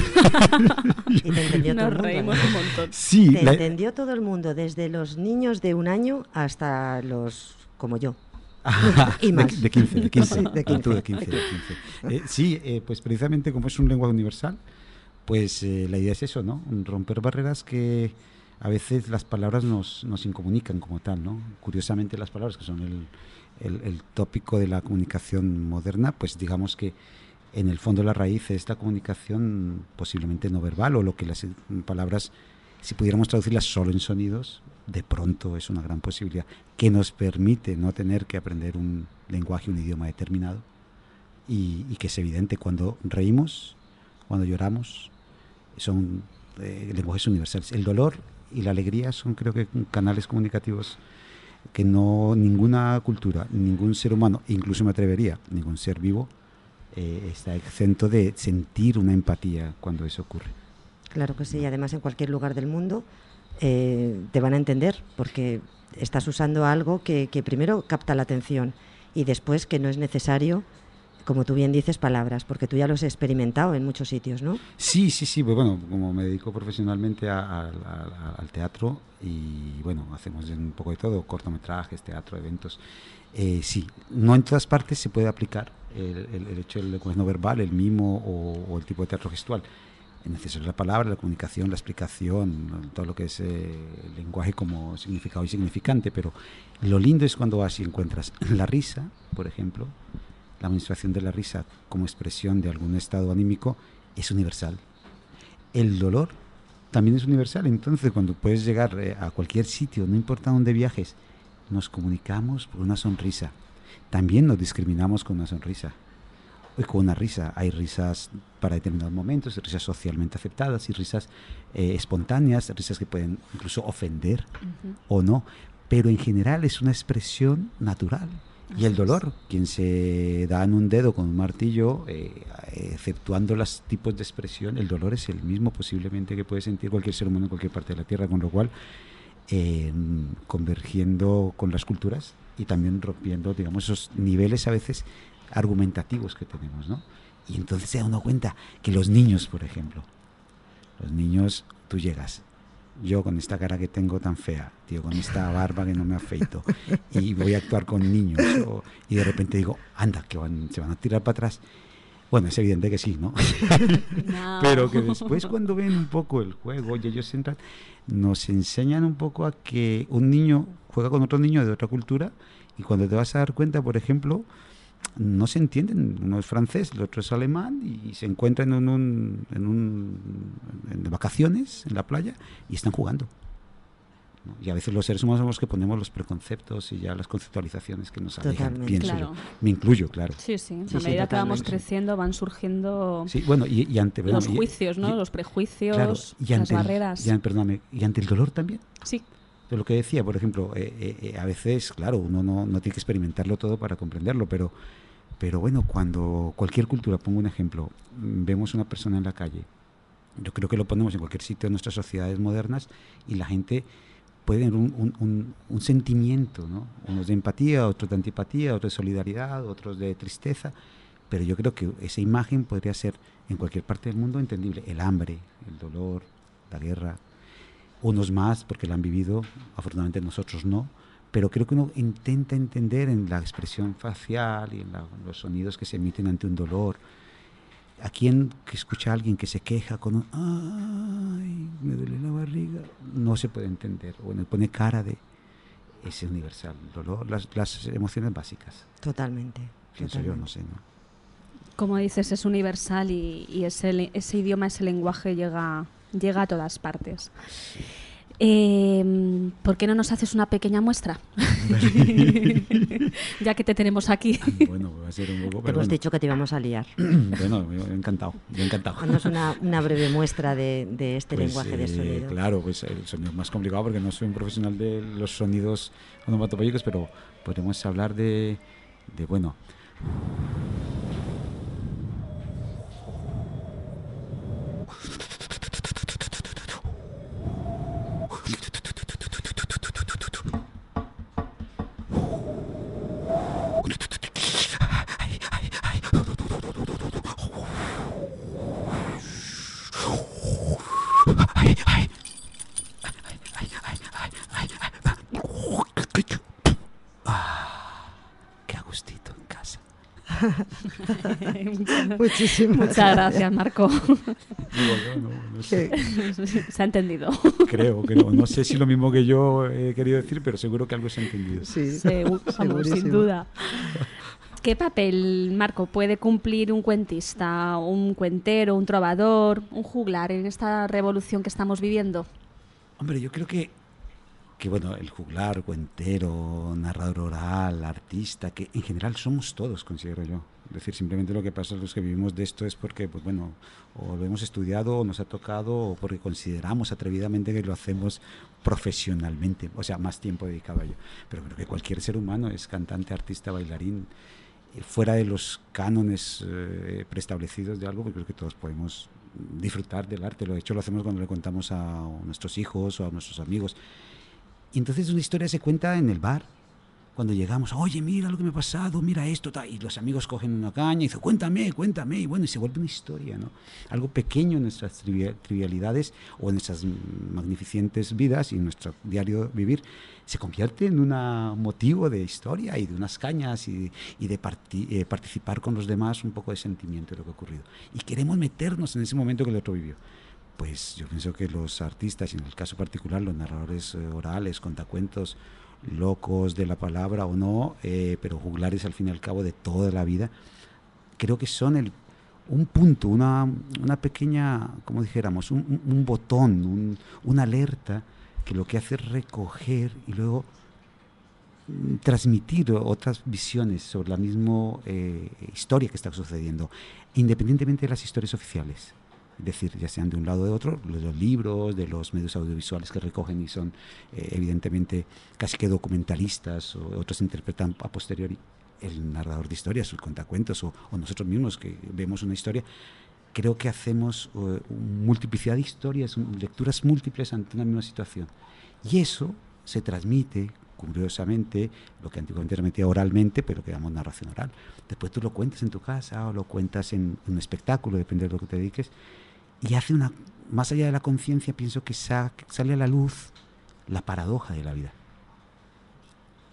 [SPEAKER 1] Y te entendió todo
[SPEAKER 2] Nos
[SPEAKER 1] el mundo,
[SPEAKER 2] reímos
[SPEAKER 1] ¿no?
[SPEAKER 2] un montón.
[SPEAKER 5] Sí,
[SPEAKER 1] Te
[SPEAKER 5] la-
[SPEAKER 1] entendió todo el mundo, desde los niños de un año hasta los como yo. Y
[SPEAKER 5] de,
[SPEAKER 1] más.
[SPEAKER 5] de quince, de quince.
[SPEAKER 1] Sí, de
[SPEAKER 5] Ah, tú de
[SPEAKER 1] quince.
[SPEAKER 5] quince, de quince. Eh, sí, eh, pues precisamente como es un lenguaje universal, pues eh, la idea es eso, ¿no? Romper barreras que a veces las palabras nos, nos incomunican como tal, ¿no? Curiosamente las palabras, que son el, el, el tópico de la comunicación moderna, pues digamos que en el fondo la raíz es la comunicación posiblemente no verbal, o lo que las palabras, si pudiéramos traducirlas solo en sonidos, de pronto es una gran posibilidad que nos permite no tener que aprender un lenguaje, un idioma determinado, y, y que es evidente cuando reímos, cuando lloramos, son eh, lenguajes universales. El dolor y la alegría son, creo que, canales comunicativos que no ninguna cultura, ningún ser humano, incluso me atrevería, ningún ser vivo eh, está exento de sentir una empatía cuando eso ocurre.
[SPEAKER 1] Claro que sí, y además en cualquier lugar del mundo eh, te van a entender, porque estás usando algo que, que primero capta la atención y después que no es necesario, como tú bien dices, palabras, porque tú ya lo has experimentado en muchos sitios, ¿no?
[SPEAKER 5] Sí, sí, sí, pues bueno, como me dedico profesionalmente a, a, a, al teatro y bueno, hacemos un poco de todo, cortometrajes, teatro, eventos, eh, sí, no en todas partes se puede aplicar el, el, el hecho del lenguaje no verbal, el mimo o, o el tipo de teatro gestual. Es necesaria la palabra, la comunicación, la explicación, todo lo que es eh, el lenguaje como significado y significante, pero lo lindo es cuando vas y encuentras la risa, por ejemplo, la administración de la risa como expresión de algún estado anímico es universal. El dolor también es universal, entonces cuando puedes llegar eh, a cualquier sitio, no importa dónde viajes, nos comunicamos por una sonrisa. También nos discriminamos con una sonrisa. Y con una risa. Hay risas para determinados momentos, risas socialmente aceptadas y risas eh, espontáneas, risas que pueden incluso ofender uh-huh. o no, pero en general es una expresión natural. Y el dolor, quien se da en un dedo con un martillo, eh, exceptuando los tipos de expresión, el dolor es el mismo posiblemente que puede sentir cualquier ser humano en cualquier parte de la Tierra, con lo cual, eh, convergiendo con las culturas y también rompiendo, digamos, esos niveles a veces argumentativos que tenemos, ¿no? Y entonces se da uno cuenta que los niños, por ejemplo, los niños, tú llegas, yo con esta cara que tengo tan fea, tío, con esta barba que no me afeito, y voy a actuar con niños, o, y de repente digo, anda, que van, se van a tirar para atrás. Bueno, es evidente que sí, ¿no?
[SPEAKER 2] No.
[SPEAKER 5] Pero que después cuando ven un poco el juego y ellos entran, nos enseñan un poco a que un niño juega con otro niño de otra cultura y cuando te vas a dar cuenta, por ejemplo, no se entienden, uno es francés, el otro es alemán y se encuentran en un, en un en vacaciones en la playa y están jugando, ¿no? Y a veces los seres humanos somos los que ponemos los preconceptos y ya las conceptualizaciones que nos alejan,
[SPEAKER 1] Totalmente.
[SPEAKER 5] pienso
[SPEAKER 2] Claro.
[SPEAKER 5] yo. Me incluyo, claro.
[SPEAKER 2] Sí, sí.
[SPEAKER 1] Sí,
[SPEAKER 2] A
[SPEAKER 1] sí,
[SPEAKER 2] medida que vamos
[SPEAKER 1] totalmente.
[SPEAKER 2] creciendo van surgiendo
[SPEAKER 5] Sí, bueno, y, y ante
[SPEAKER 2] los
[SPEAKER 5] bueno, y-
[SPEAKER 2] juicios, ¿no?
[SPEAKER 5] y-
[SPEAKER 2] Los prejuicios,
[SPEAKER 5] claro, y
[SPEAKER 2] las
[SPEAKER 5] ante el-
[SPEAKER 2] barreras.
[SPEAKER 5] y an- perdóname, y ante el dolor también.
[SPEAKER 2] Sí.
[SPEAKER 5] De lo que decía, por ejemplo, eh, eh, eh, a veces, claro, uno no, no tiene que experimentarlo todo para comprenderlo, pero, pero bueno, cuando cualquier cultura, pongo un ejemplo, mm, vemos una persona en la calle, yo creo que lo ponemos en cualquier sitio de nuestras sociedades modernas y la gente puede tener un, un, un, un sentimiento, ¿no? Unos de empatía, otros de antipatía, otros de solidaridad, otros de tristeza, pero yo creo que esa imagen podría ser en cualquier parte del mundo entendible. El hambre, el dolor, la guerra, unos más porque la han vivido, afortunadamente nosotros no, pero creo que uno intenta entender en la expresión facial y en la, los sonidos que se emiten ante un dolor. ¿A quién que escucha a alguien que se queja con un ay, me duele la barriga? No se puede entender, o bueno, pone cara de ese universal, el dolor, las, las emociones básicas,
[SPEAKER 1] Totalmente.
[SPEAKER 5] pienso yo, no sé, ¿no?
[SPEAKER 2] Como dices, es universal y, y ese, le- ese idioma, ese lenguaje llega, llega a todas partes. Eh, ¿Por qué no nos haces una pequeña muestra? Ya que te tenemos aquí.
[SPEAKER 5] Bueno, va a ser un poco,
[SPEAKER 1] Te
[SPEAKER 5] pero
[SPEAKER 1] hemos
[SPEAKER 5] bueno,
[SPEAKER 1] dicho que te íbamos a liar.
[SPEAKER 5] bueno, yo encantado, yo encantado.
[SPEAKER 1] Haznos una, una breve muestra de, de este
[SPEAKER 5] Pues,
[SPEAKER 1] lenguaje de
[SPEAKER 5] eh,
[SPEAKER 1] sonido.
[SPEAKER 5] Claro, pues el sonido es más complicado porque no soy un profesional de los sonidos onomatopéyicos, pero podemos hablar de, de bueno, qué a gustito en casa.
[SPEAKER 1] Muchísimas
[SPEAKER 2] Muchas gracias, Marco.
[SPEAKER 5] Digo, yo no, no sé.
[SPEAKER 2] Se ha entendido.
[SPEAKER 5] Creo, creo. No sé si lo mismo que yo he querido decir, pero seguro que algo se ha entendido.
[SPEAKER 1] Sí,
[SPEAKER 2] Segu- vamos, sin
[SPEAKER 1] segurísimo.
[SPEAKER 2] duda. ¿Qué papel, Marco, puede cumplir un cuentista, un cuentero, un trovador, un juglar en esta revolución que estamos viviendo?
[SPEAKER 5] Hombre, yo creo que, que bueno, el juglar, cuentero, narrador oral, artista, que en general somos todos, considero yo. Es decir, simplemente lo que pasa es los que vivimos de esto es porque, pues bueno, o lo hemos estudiado o nos ha tocado o porque consideramos atrevidamente que lo hacemos profesionalmente, o sea, más tiempo dedicado a ello. Pero creo que cualquier ser humano es cantante, artista, bailarín, eh, fuera de los cánones eh, preestablecidos de algo, porque creo que todos podemos disfrutar del arte. De hecho, lo hacemos cuando le contamos a nuestros hijos o a nuestros amigos. Y entonces una historia se cuenta en el bar, cuando llegamos, oye, mira lo que me ha pasado, mira esto, ta, y los amigos cogen una caña y dicen, cuéntame, cuéntame, y bueno, y se vuelve una historia, ¿no? Algo pequeño en nuestras trivial, trivialidades o en nuestras magnificentes vidas y en nuestro diario vivir, se convierte en un motivo de historia y de unas cañas y, y de parti, eh, participar con los demás un poco de sentimiento de lo que ha ocurrido. Y queremos meternos en ese momento que el otro vivió. Pues yo pienso que los artistas, y en el caso particular los narradores eh, orales, contacuentos, locos de la palabra o no, eh, pero juglares al fin y al cabo de toda la vida, creo que son el, un punto, una, una pequeña, como dijéramos, un, un, un botón, un, una alerta que lo que hace es recoger y luego mm, transmitir otras visiones sobre la misma eh, historia que está sucediendo, independientemente de las historias oficiales. Es decir, ya sean de un lado o de otro, de los libros, de los medios audiovisuales que recogen y son eh, evidentemente casi que documentalistas, o otros interpretan a posteriori, el narrador de historias, el contacuentos, o, o nosotros mismos que vemos una historia, creo que hacemos uh, multiplicidad de historias, lecturas múltiples ante una misma situación. Y eso se transmite, curiosamente, lo que antiguamente se metía oralmente, pero que llamamos narración oral. Después tú lo cuentas en tu casa o lo cuentas en un espectáculo, depende de lo que te dediques, y hace una, más allá de la conciencia, pienso que sa- sale a la luz la paradoja de la vida.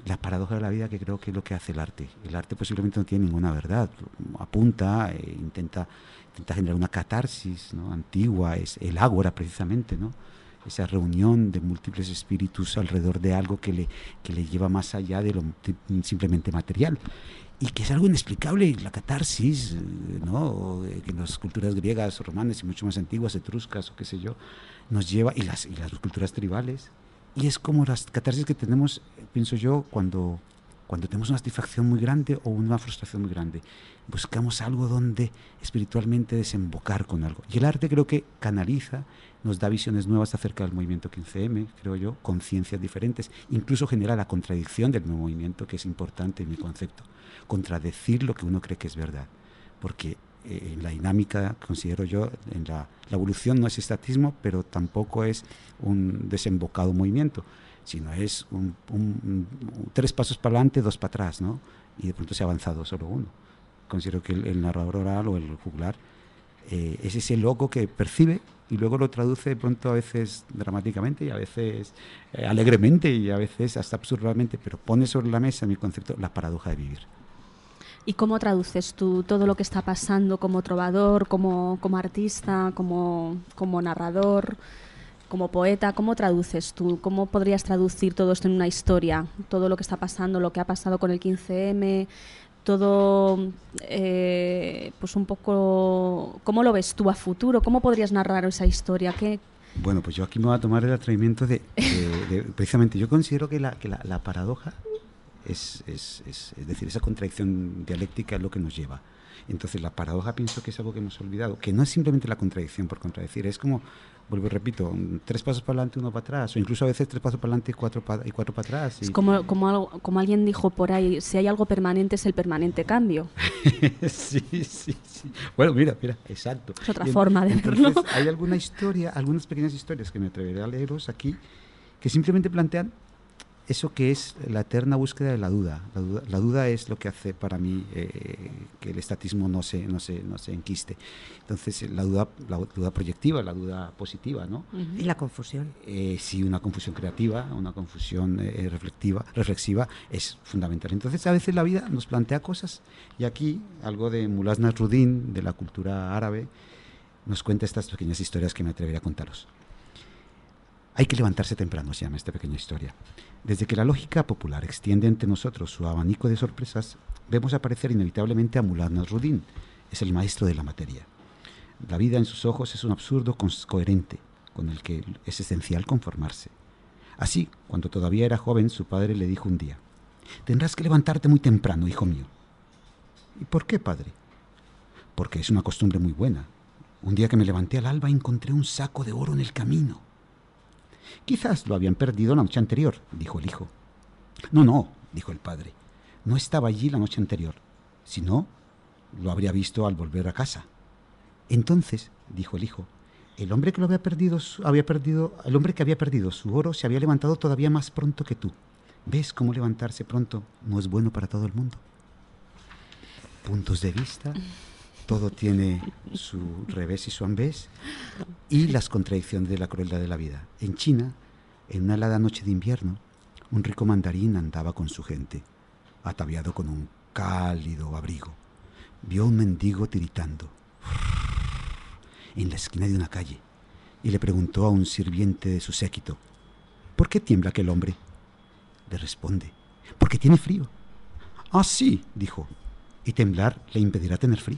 [SPEAKER 5] la paradoja de la vida, que creo que es lo que hace el arte. El arte posiblemente no tiene ninguna verdad, apunta, eh, intenta, intenta generar una catarsis, ¿no?, antigua, es el ágora precisamente, ¿no?, esa reunión de múltiples espíritus alrededor de algo que le, que le lleva más allá de lo simplemente material, y que es algo inexplicable, la catarsis, ¿no?, que en las culturas griegas, romanas y mucho más antiguas, etruscas o qué sé yo, nos lleva, y las, y las culturas tribales, y es como las catarsis que tenemos, pienso yo, cuando, cuando tenemos una satisfacción muy grande o una frustración muy grande. Buscamos algo donde espiritualmente desembocar con algo. Y el arte creo que canaliza, nos da visiones nuevas acerca del movimiento quince eme, creo yo, conciencias diferentes, incluso genera la contradicción del nuevo movimiento, que es importante en mi concepto, contradecir lo que uno cree que es verdad, porque eh, en la dinámica, considero yo, en la, la evolución no es estatismo, pero tampoco es un desembocado movimiento, sino es un, un, un, tres pasos para adelante, dos para atrás, ¿no? Y de pronto se ha avanzado solo uno. Considero que el, el narrador oral o el juglar eh, es ese loco que percibe y luego lo traduce de pronto a veces dramáticamente y a veces eh, alegremente y a veces hasta absurdamente, pero pone sobre la mesa, en mi concepto, la paradoja de vivir.
[SPEAKER 2] ¿Y cómo traduces tú todo lo que está pasando como trovador, como, como artista, como, como narrador, como poeta? ¿Cómo traduces tú? ¿Cómo podrías traducir todo esto en una historia? Todo lo que está pasando, lo que ha pasado con el quince eme, todo, eh, pues un poco, ¿cómo lo ves tú a futuro? ¿Cómo podrías narrar esa historia? ¿Qué?
[SPEAKER 5] Bueno, pues yo aquí me voy a tomar el atrevimiento de, de, de precisamente, yo considero que la, que la, la paradoja es, es, es, es decir, esa contradicción dialéctica es lo que nos lleva. Entonces la paradoja pienso que es algo que hemos olvidado, que no es simplemente la contradicción por contradecir, es como, vuelvo y repito, tres pasos para adelante, uno para atrás, o incluso a veces tres pasos para adelante y cuatro para, y cuatro para atrás. Y...
[SPEAKER 2] Es como, como, algo, como alguien dijo por ahí, si hay algo permanente es el permanente cambio.
[SPEAKER 5] sí, sí, sí. Bueno, mira, mira, exacto.
[SPEAKER 2] Es otra
[SPEAKER 5] y
[SPEAKER 2] forma
[SPEAKER 5] en,
[SPEAKER 2] de verlo.
[SPEAKER 5] Entonces, hay alguna historia, algunas pequeñas historias que me atreveré a leeros aquí, que simplemente plantean eso que es la eterna búsqueda de la duda. La duda, la duda es lo que hace para mí eh, que el estatismo no se, no se, no se enquiste. Entonces, la duda, la duda proyectiva, la duda positiva, ¿no?
[SPEAKER 1] Y la confusión.
[SPEAKER 5] Eh, sí, una confusión creativa, una confusión eh, reflectiva, reflexiva es fundamental. Entonces, a veces la vida nos plantea cosas, y aquí algo de Mulaz Nasruddin, de la cultura árabe, nos cuenta estas pequeñas historias que me atreveré a contaros. Hay que levantarse temprano, se llama esta pequeña historia. Desde que la lógica popular extiende ante nosotros su abanico de sorpresas, vemos aparecer inevitablemente a Mulaz Nasruddin. Es el maestro de la materia. La vida en sus ojos es un absurdo coherente, con el que es esencial conformarse. Así, cuando todavía era joven, su padre le dijo un día: «Tendrás que levantarte muy temprano, hijo mío». «¿Y por qué, padre?» «Porque es una costumbre muy buena. Un día que me levanté al alba encontré un saco de oro en el camino». «Quizás lo habían perdido la noche anterior», dijo el hijo. «No, no», dijo el padre, «no estaba allí la noche anterior. Si no, lo habría visto al volver a casa». «Entonces», dijo el hijo, el hombre que lo había perdido, había perdido, el hombre que había perdido su oro se había levantado todavía más pronto que tú. ¿Ves cómo levantarse pronto no es bueno para todo el mundo?» Puntos de vista, todo tiene su revés y su anvés, y las contradicciones de la crueldad de la vida. En China, en una helada noche de invierno, un rico mandarín andaba con su gente, ataviado con un cálido abrigo. Vio a un mendigo tiritando en la esquina de una calle y le preguntó a un sirviente de su séquito: «¿Por qué tiembla aquel hombre?». Le responde: «Porque tiene frío». «Ah, sí», dijo, «y temblar le impedirá tener frío».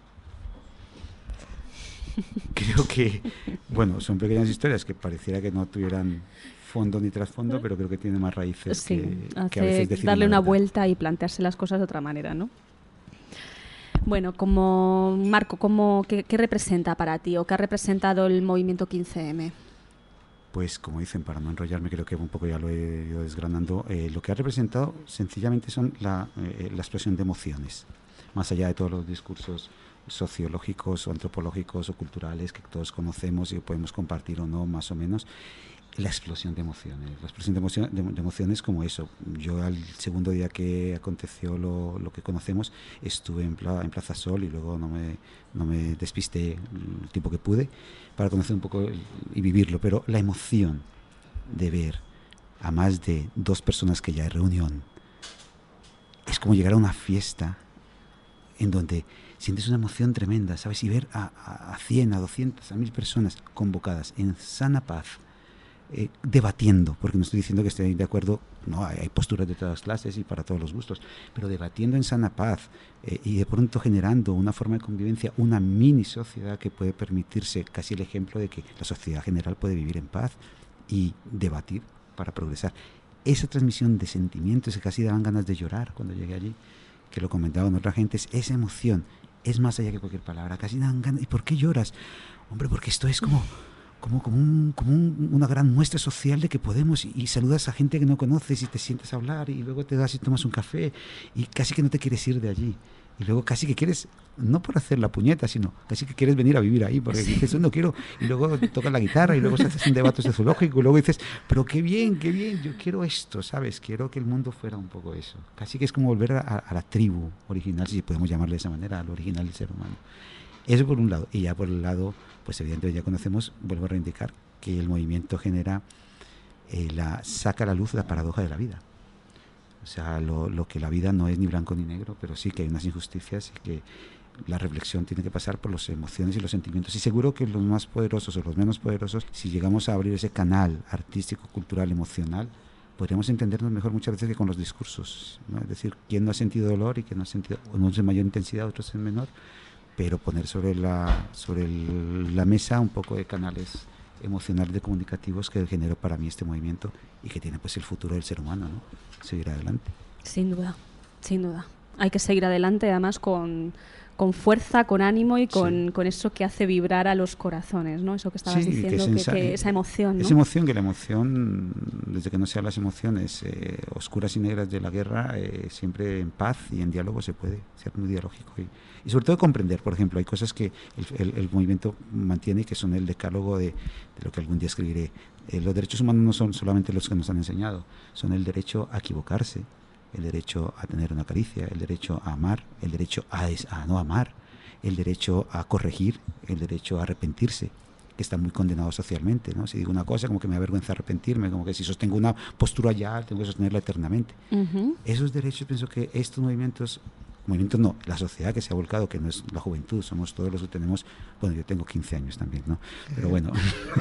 [SPEAKER 5] Creo que, bueno, son pequeñas historias que pareciera que no tuvieran fondo ni trasfondo, pero creo que tienen más raíces
[SPEAKER 2] sí,
[SPEAKER 5] que, que a veces decir
[SPEAKER 2] darle una
[SPEAKER 5] verdad.
[SPEAKER 2] vuelta y plantearse las cosas de otra manera, ¿no? Bueno, como Marco, ¿cómo, qué, ¿qué representa para ti o qué ha representado el movimiento quince eme?
[SPEAKER 5] Pues como dicen, para no enrollarme, creo que un poco ya lo he ido desgranando, eh, lo que ha representado sencillamente son la, eh, la expresión de emociones, más allá de todos los discursos sociológicos o antropológicos o culturales que todos conocemos y podemos compartir o no, más o menos. La explosión de emociones, la explosión de, emoción, de, de emociones como eso. Yo al segundo día que aconteció lo, lo que conocemos, estuve en, pla, en Plaza Sol y luego no me, no me despisté el tiempo que pude para conocer un poco el, y vivirlo, pero la emoción de ver a más de dos personas que ya hay reunión, es como llegar a una fiesta en donde sientes una emoción tremenda, ¿sabes? Y ver a, a, a cien, a doscientas, a mil personas convocadas en sana paz, eh, debatiendo, porque no estoy diciendo que estén de acuerdo, no, hay, hay posturas de todas las clases y para todos los gustos, pero debatiendo en sana paz eh, y de pronto generando una forma de convivencia, una mini sociedad que puede permitirse casi el ejemplo de que la sociedad general puede vivir en paz y debatir para progresar. Esa transmisión de sentimientos que casi daban ganas de llorar cuando llegué allí, que lo comentaba con otra gente, es esa emoción, es más allá que cualquier palabra, casi dan ganas. ¿Y por qué lloras? Hombre, porque esto es como, como, como, un, como un, una gran muestra social de que podemos, y, y saludas a gente que no conoces y te sientes a hablar y luego te das y tomas un café y casi que no te quieres ir de allí. Y luego casi que quieres, no por hacer la puñeta, sino casi que quieres venir a vivir ahí, porque sí. dices, no quiero, y luego tocas la guitarra, y luego se haces un debate zoológico, y luego dices, pero qué bien, qué bien, yo quiero esto, ¿sabes? Quiero que el mundo fuera un poco eso. Casi que es como volver a, a la tribu original, si podemos llamarle de esa manera, al original del ser humano. Eso por un lado. Y ya por el lado, pues evidentemente ya conocemos, vuelvo a reivindicar, que el movimiento genera, eh, la saca a la luz la paradoja de la vida. O sea, lo, lo que la vida no es ni blanco ni negro, pero sí que hay unas injusticias y que la reflexión tiene que pasar por las emociones y los sentimientos. Y seguro que los más poderosos o los menos poderosos, si llegamos a abrir ese canal artístico, cultural, emocional, podríamos entendernos mejor muchas veces que con los discursos, ¿no? Es decir, quién no ha sentido dolor y quién no ha sentido, unos en mayor intensidad, otros en menor, pero poner sobre la, sobre el, la mesa un poco de canales emocionales de comunicativos que generó para mí este movimiento y que tiene pues el futuro del ser humano, ¿no? Seguir adelante.
[SPEAKER 2] Sin duda, sin duda. Hay que seguir adelante además con, con fuerza, con ánimo y con, sí. con eso que hace vibrar a los corazones, ¿no? Eso que estabas sí, diciendo, que, que, que esa emoción, ¿no?
[SPEAKER 5] Esa emoción, que la emoción, desde que no sean las emociones eh, oscuras y negras de la guerra, eh, siempre en paz y en diálogo se puede ser muy dialógico y, y sobre todo comprender. Por ejemplo, hay cosas que el, el, el movimiento mantiene, que son el decálogo de, de lo que algún día escribiré. Eh, los derechos humanos no son solamente los que nos han enseñado, son el derecho a equivocarse, el derecho a tener una caricia, el derecho a amar, el derecho a, des, a no amar, el derecho a corregir, el derecho a arrepentirse, que está muy condenado socialmente, ¿no? Si digo una cosa, como que me avergüenza arrepentirme, como que si sostengo una postura ya, tengo que sostenerla eternamente. Uh-huh. Esos derechos, pienso que estos movimientos, movimientos no, la sociedad que se ha volcado, que no es la juventud, somos todos los que tenemos, bueno, yo tengo quince años también, ¿no? Pero bueno,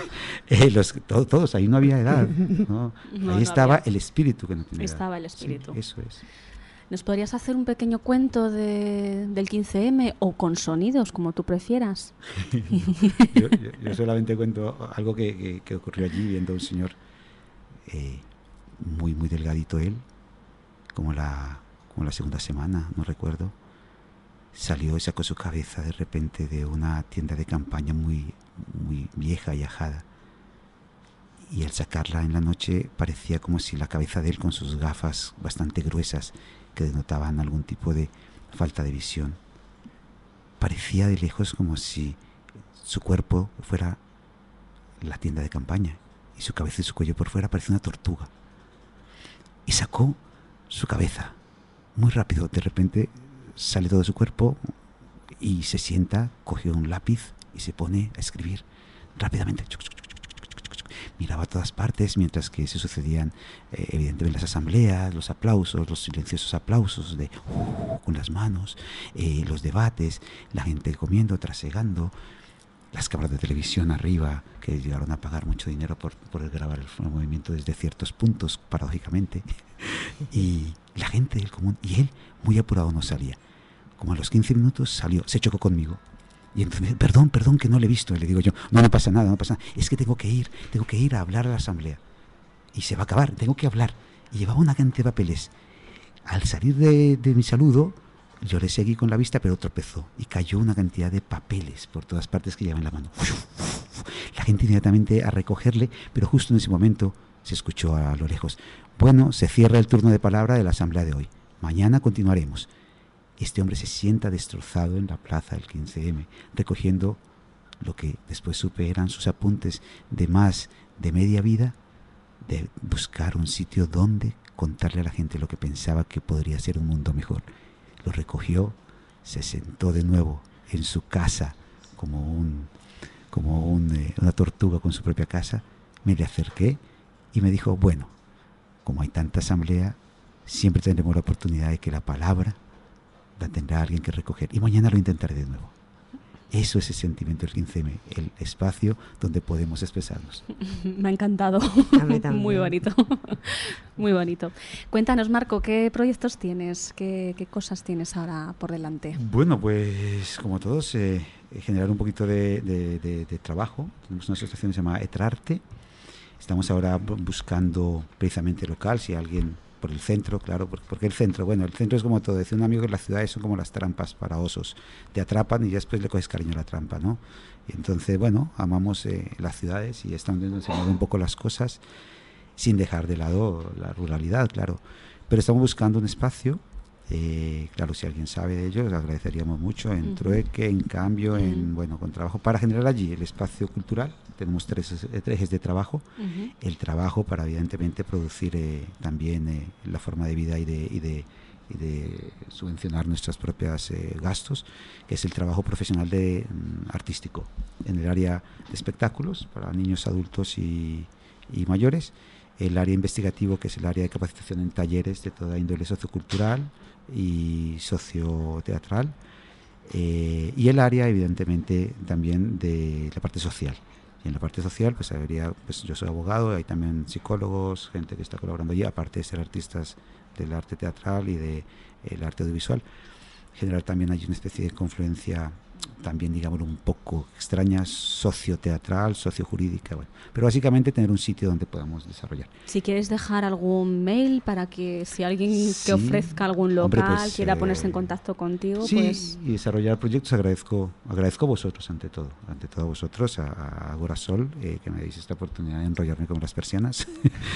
[SPEAKER 5] eh, los, todo, todos, ahí no había edad, ¿no? no ahí no estaba había. El espíritu que no tenía
[SPEAKER 2] Estaba
[SPEAKER 5] edad.
[SPEAKER 2] el espíritu.
[SPEAKER 5] Sí, eso es.
[SPEAKER 2] ¿Nos podrías hacer un pequeño cuento de, del quince eme o con sonidos, como tú prefieras?
[SPEAKER 5] yo, yo, yo solamente cuento algo que, que, que ocurrió allí, viendo a un señor eh, muy, muy delgadito él, como la, como la segunda semana, no recuerdo, salió y sacó su cabeza de repente de una tienda de campaña muy, muy vieja y ajada. Y al sacarla en la noche parecía como si la cabeza de él, con sus gafas bastante gruesas que denotaban algún tipo de falta de visión, parecía de lejos como si su cuerpo fuera la tienda de campaña y su cabeza y su cuello por fuera parecía una tortuga. Y sacó su cabeza muy rápido, de repente sale todo su cuerpo y se sienta, cogió un lápiz y se pone a escribir rápidamente. Miraba a todas partes mientras que se sucedían eh, evidentemente las asambleas, los aplausos, los silenciosos aplausos de uh, con las manos, eh, los debates, la gente comiendo, trasegando, las cámaras de televisión arriba que llegaron a pagar mucho dinero por, por grabar el, el movimiento desde ciertos puntos, paradójicamente, y la gente del común, y él muy apurado no salía. Como a los quince minutos salió, se chocó conmigo. Y entonces, perdón, perdón, que no le he visto. Y le digo yo, no, no pasa nada, no pasa nada. Es que tengo que ir, tengo que ir a hablar a la asamblea. Y se va a acabar, tengo que hablar. Y llevaba una cantidad de papeles. Al salir de, de mi saludo, yo le seguí con la vista, pero tropezó. Y cayó una cantidad de papeles por todas partes que llevaba en la mano. La gente inmediatamente a recogerle, pero justo en ese momento se escuchó a lo lejos: bueno, se cierra el turno de palabra de la asamblea de hoy. Mañana continuaremos. Este hombre se sienta destrozado en la plaza del quince eme, recogiendo lo que después supe eran sus apuntes de más de media vida, de buscar un sitio donde contarle a la gente lo que pensaba que podría ser un mundo mejor. Lo recogió, se sentó de nuevo en su casa como, un, como un, eh, una tortuga con su propia casa. Me le acerqué y me dijo: bueno, como hay tanta asamblea, siempre tendremos la oportunidad de que la palabra la tendrá alguien que recoger. Y mañana lo intentaré de nuevo. Eso es el sentimiento del quince eme, el espacio donde podemos expresarnos.
[SPEAKER 2] Me ha encantado.
[SPEAKER 1] A mí también.
[SPEAKER 2] Muy bonito. Muy bonito. Cuéntanos, Marco, ¿qué proyectos tienes? ¿Qué, qué cosas tienes ahora por delante?
[SPEAKER 5] Bueno, pues como todos, eh, generar un poquito de, de, de, de trabajo. Tenemos una asociación que se llama Etrarte. Estamos ahora buscando precisamente local, si alguien por el centro, claro, porque, porque el centro, bueno, el centro es como todo, decía un amigo que las ciudades son como las trampas para osos, te atrapan y ya después le coges cariño a la trampa, ¿no? Y entonces, bueno, amamos eh, las ciudades y estamos intentando enseñar un poco las cosas sin dejar de lado la ruralidad, claro, pero estamos buscando un espacio, eh, claro, si alguien sabe de ello, les agradeceríamos mucho, en uh-huh. trueque, en cambio, uh-huh. en, bueno, con trabajo, para generar allí el espacio cultural. Tenemos tres, tres ejes de trabajo. Uh-huh. El trabajo para, evidentemente, producir eh, también eh, la forma de vida y de, y de, y de subvencionar nuestros propios eh, gastos, que es el trabajo profesional de, um, artístico en el área de espectáculos para niños, adultos y, y mayores. El área investigativo, que es el área de capacitación en talleres de toda índole sociocultural y socioteatral. Eh, y el área, evidentemente, también de la parte social. Y en la parte social, pues habría, pues yo soy abogado, hay también psicólogos, gente que está colaborando allí, aparte de ser artistas del arte teatral y del de arte audiovisual. Generar también hay una especie de confluencia, también digámoslo un poco extraña, socioteatral, sociojurídica, bueno. Pero básicamente tener un sitio donde podamos desarrollar.
[SPEAKER 2] Si quieres dejar algún mail para que si alguien
[SPEAKER 5] sí,
[SPEAKER 2] te ofrezca algún local,
[SPEAKER 5] hombre, pues,
[SPEAKER 2] quiera
[SPEAKER 5] eh,
[SPEAKER 2] ponerse en contacto contigo,
[SPEAKER 5] sí,
[SPEAKER 2] pues...
[SPEAKER 5] y desarrollar proyectos, agradezco agradezco a vosotros ante todo, ante todo a vosotros, a, a Agorasol, eh, que me deis esta oportunidad de enrollarme con las persianas.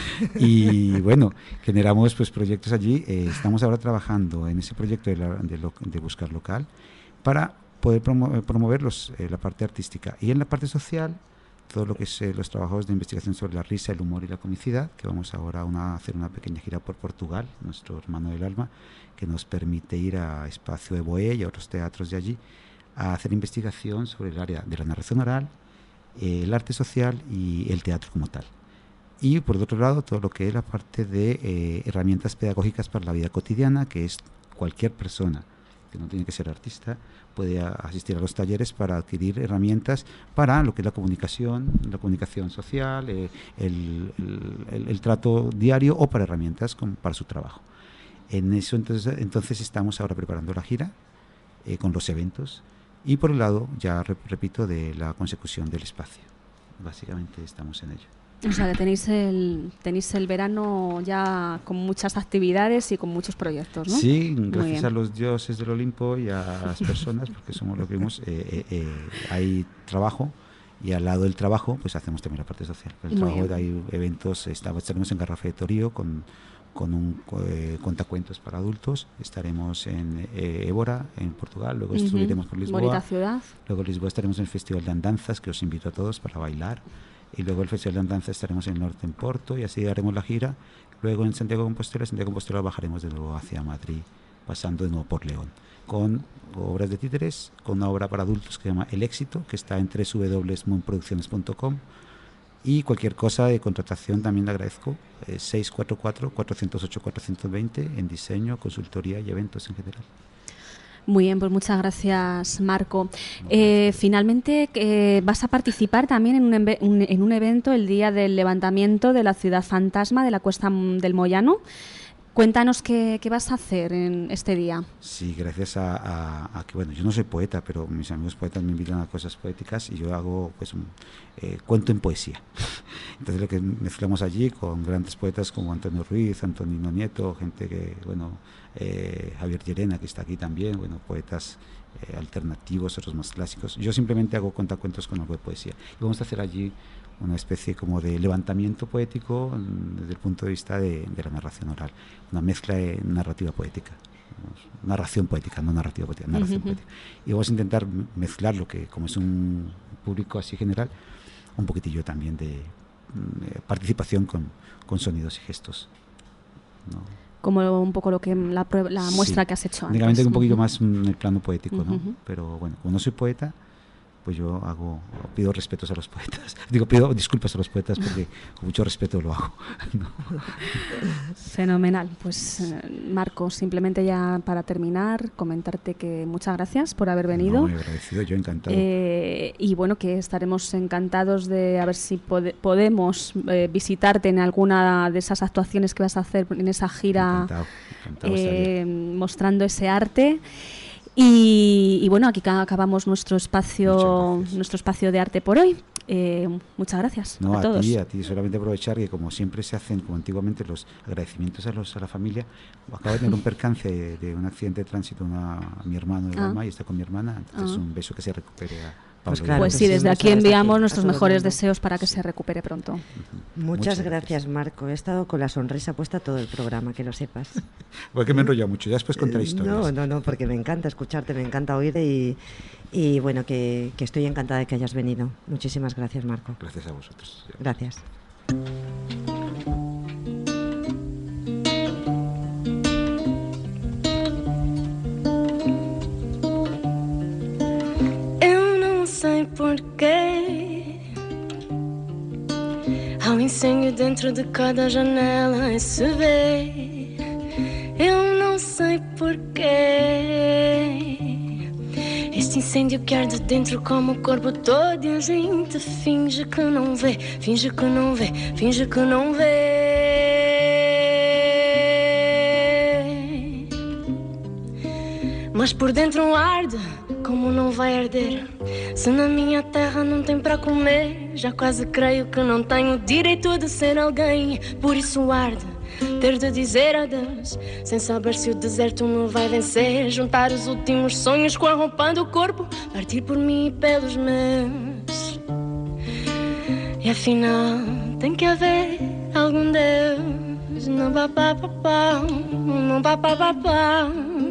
[SPEAKER 5] Y bueno, generamos pues proyectos allí, eh, estamos ahora trabajando en ese proyecto de, la, de, lo, de buscar local para poder promo promover los, eh, la parte artística. Y en la parte social, todo lo que es eh, los trabajos de investigación sobre la risa, el humor y la comicidad, que vamos ahora a, una, a hacer una pequeña gira por Portugal, nuestro hermano del alma, que nos permite ir a Espacio Eboé y a otros teatros de allí, a hacer investigación sobre el área de la narración oral, eh, el arte social y el teatro como tal. Y por otro lado, todo lo que es la parte de eh, herramientas pedagógicas para la vida cotidiana, que es cualquier persona que no tiene que ser artista, puede asistir a los talleres para adquirir herramientas para lo que es la comunicación, la comunicación social, eh, el, el, el trato diario o para herramientas con, para su trabajo. En eso entonces, entonces estamos ahora preparando la gira eh, con los eventos y por el lado, ya re, repito, de la consecución del espacio. Básicamente estamos en ello.
[SPEAKER 2] O sea, que tenéis el, tenéis el verano ya con muchas actividades y con muchos proyectos, ¿no?
[SPEAKER 5] Sí, gracias a los dioses del Olimpo y a las personas, porque somos lo que vimos, eh, eh, eh, hay trabajo y al lado del trabajo pues hacemos también la parte social. El
[SPEAKER 2] Muy
[SPEAKER 5] trabajo,
[SPEAKER 2] bien.
[SPEAKER 5] hay eventos, estamos, estaremos en Garrafa de Torío con, con un eh, contacuentos para adultos, estaremos en eh, Évora, en Portugal, luego
[SPEAKER 2] Uh-huh.
[SPEAKER 5] subiremos por Lisboa.
[SPEAKER 2] Bonita ciudad.
[SPEAKER 5] Luego en Lisboa estaremos en el Festival de Andanzas, que os invito a todos para bailar. Y luego el Festival de Andanzas estaremos en el norte, en Porto, y así haremos la gira. Luego en Santiago de Compostela, Santiago de Compostela bajaremos de nuevo hacia Madrid, pasando de nuevo por León, con obras de títeres, con una obra para adultos que se llama El Éxito, que está en doble u doble u doble u punto moon producciones punto com. Y cualquier cosa de contratación también le agradezco, eh, seis cuatro cuatro, cuatro cero ocho, cuatro dos cero en diseño, consultoría y eventos en general.
[SPEAKER 2] Muy bien, pues muchas gracias, Marco. Eh, finalmente, eh, vas a participar también en un, un, en un evento el día del levantamiento de la ciudad fantasma de la Cuesta del Moyano. Cuéntanos qué, qué vas a hacer en este día.
[SPEAKER 5] Sí, gracias a, a, a que, bueno, yo no soy poeta, pero mis amigos poetas me invitan a cosas poéticas y yo hago, pues, un, eh, cuento en poesía. Entonces lo que mezclamos allí con grandes poetas como Antonio Ruiz, Antonino Nieto, gente que, bueno, eh, Javier Llerena, que está aquí también, bueno, poetas eh, alternativos, otros más clásicos. Yo simplemente hago contacuentos con algo de poesía. Y vamos a hacer allí una especie como de levantamiento poético desde el punto de vista de, de la narración oral, una mezcla de narrativa poética, narración poética, no narrativa poética, narración uh-huh. poética. Y vamos a intentar mezclar lo que, como es un público así general, un poquitillo también de, de participación con, con sonidos y gestos, ¿no?
[SPEAKER 2] Como un poco lo que la, prueba, la muestra
[SPEAKER 5] sí,
[SPEAKER 2] que has hecho antes.
[SPEAKER 5] Únicamente un poquillo
[SPEAKER 2] uh-huh.
[SPEAKER 5] más en el plano poético,
[SPEAKER 2] uh-huh.
[SPEAKER 5] ¿no? Pero bueno, como no soy poeta, pues yo hago, pido respetos a los poetas. Digo, pido disculpas a los poetas porque con mucho respeto lo hago. ¿no?
[SPEAKER 2] Fenomenal. Pues Marco, simplemente ya para terminar, comentarte que muchas gracias por haber venido.
[SPEAKER 5] No, muy agradecido, yo encantado.
[SPEAKER 2] Eh, y bueno, que estaremos encantados de a ver si pode, podemos eh, visitarte en alguna de esas actuaciones que vas a hacer en esa gira,
[SPEAKER 5] encantado, encantado
[SPEAKER 2] eh, mostrando ese arte. Y, y bueno, aquí acabamos nuestro espacio, nuestro espacio de arte por hoy. Eh, muchas gracias
[SPEAKER 5] no,
[SPEAKER 2] a,
[SPEAKER 5] a
[SPEAKER 2] todos.
[SPEAKER 5] ti, a ti, solamente aprovechar que como siempre se hacen, como antiguamente, los agradecimientos a los a la familia. Acabo de tener un percance de, de un accidente de tránsito una, a mi hermano de Roma, ah. y está con mi hermana, entonces ah. un beso que se recupere a
[SPEAKER 2] Pues, claro, pues sí, desde aquí enviamos nuestros mejores deseos para que sí. se recupere pronto.
[SPEAKER 1] Muchas, Muchas gracias, Marco. He estado con la sonrisa puesta todo el programa, que lo sepas.
[SPEAKER 5] Porque me he enrollado mucho, ya después contaré historias.
[SPEAKER 1] No, no, no, porque me encanta escucharte, me encanta oírte y, y bueno, que, que estoy encantada de que hayas venido. Muchísimas gracias, Marco.
[SPEAKER 5] Gracias a vosotros.
[SPEAKER 1] Gracias.
[SPEAKER 6] Porquê há um incêndio dentro de cada janela e se vê. Eu não sei porquê. Este incêndio que arde dentro como o corpo todo e a gente finge que não vê, finge que não vê, finge que não vê. Mas por dentro arde como não vai arder. Se na minha terra não tem para comer, já quase creio que não tenho direito de ser alguém. Por isso arde ter de dizer adeus, sem saber se o deserto me vai vencer. Juntar os últimos sonhos com a roupa do corpo, partir por mim e pelos meus. E afinal tem que haver algum Deus. Não pá pá pá pá, não pá pá pá pá.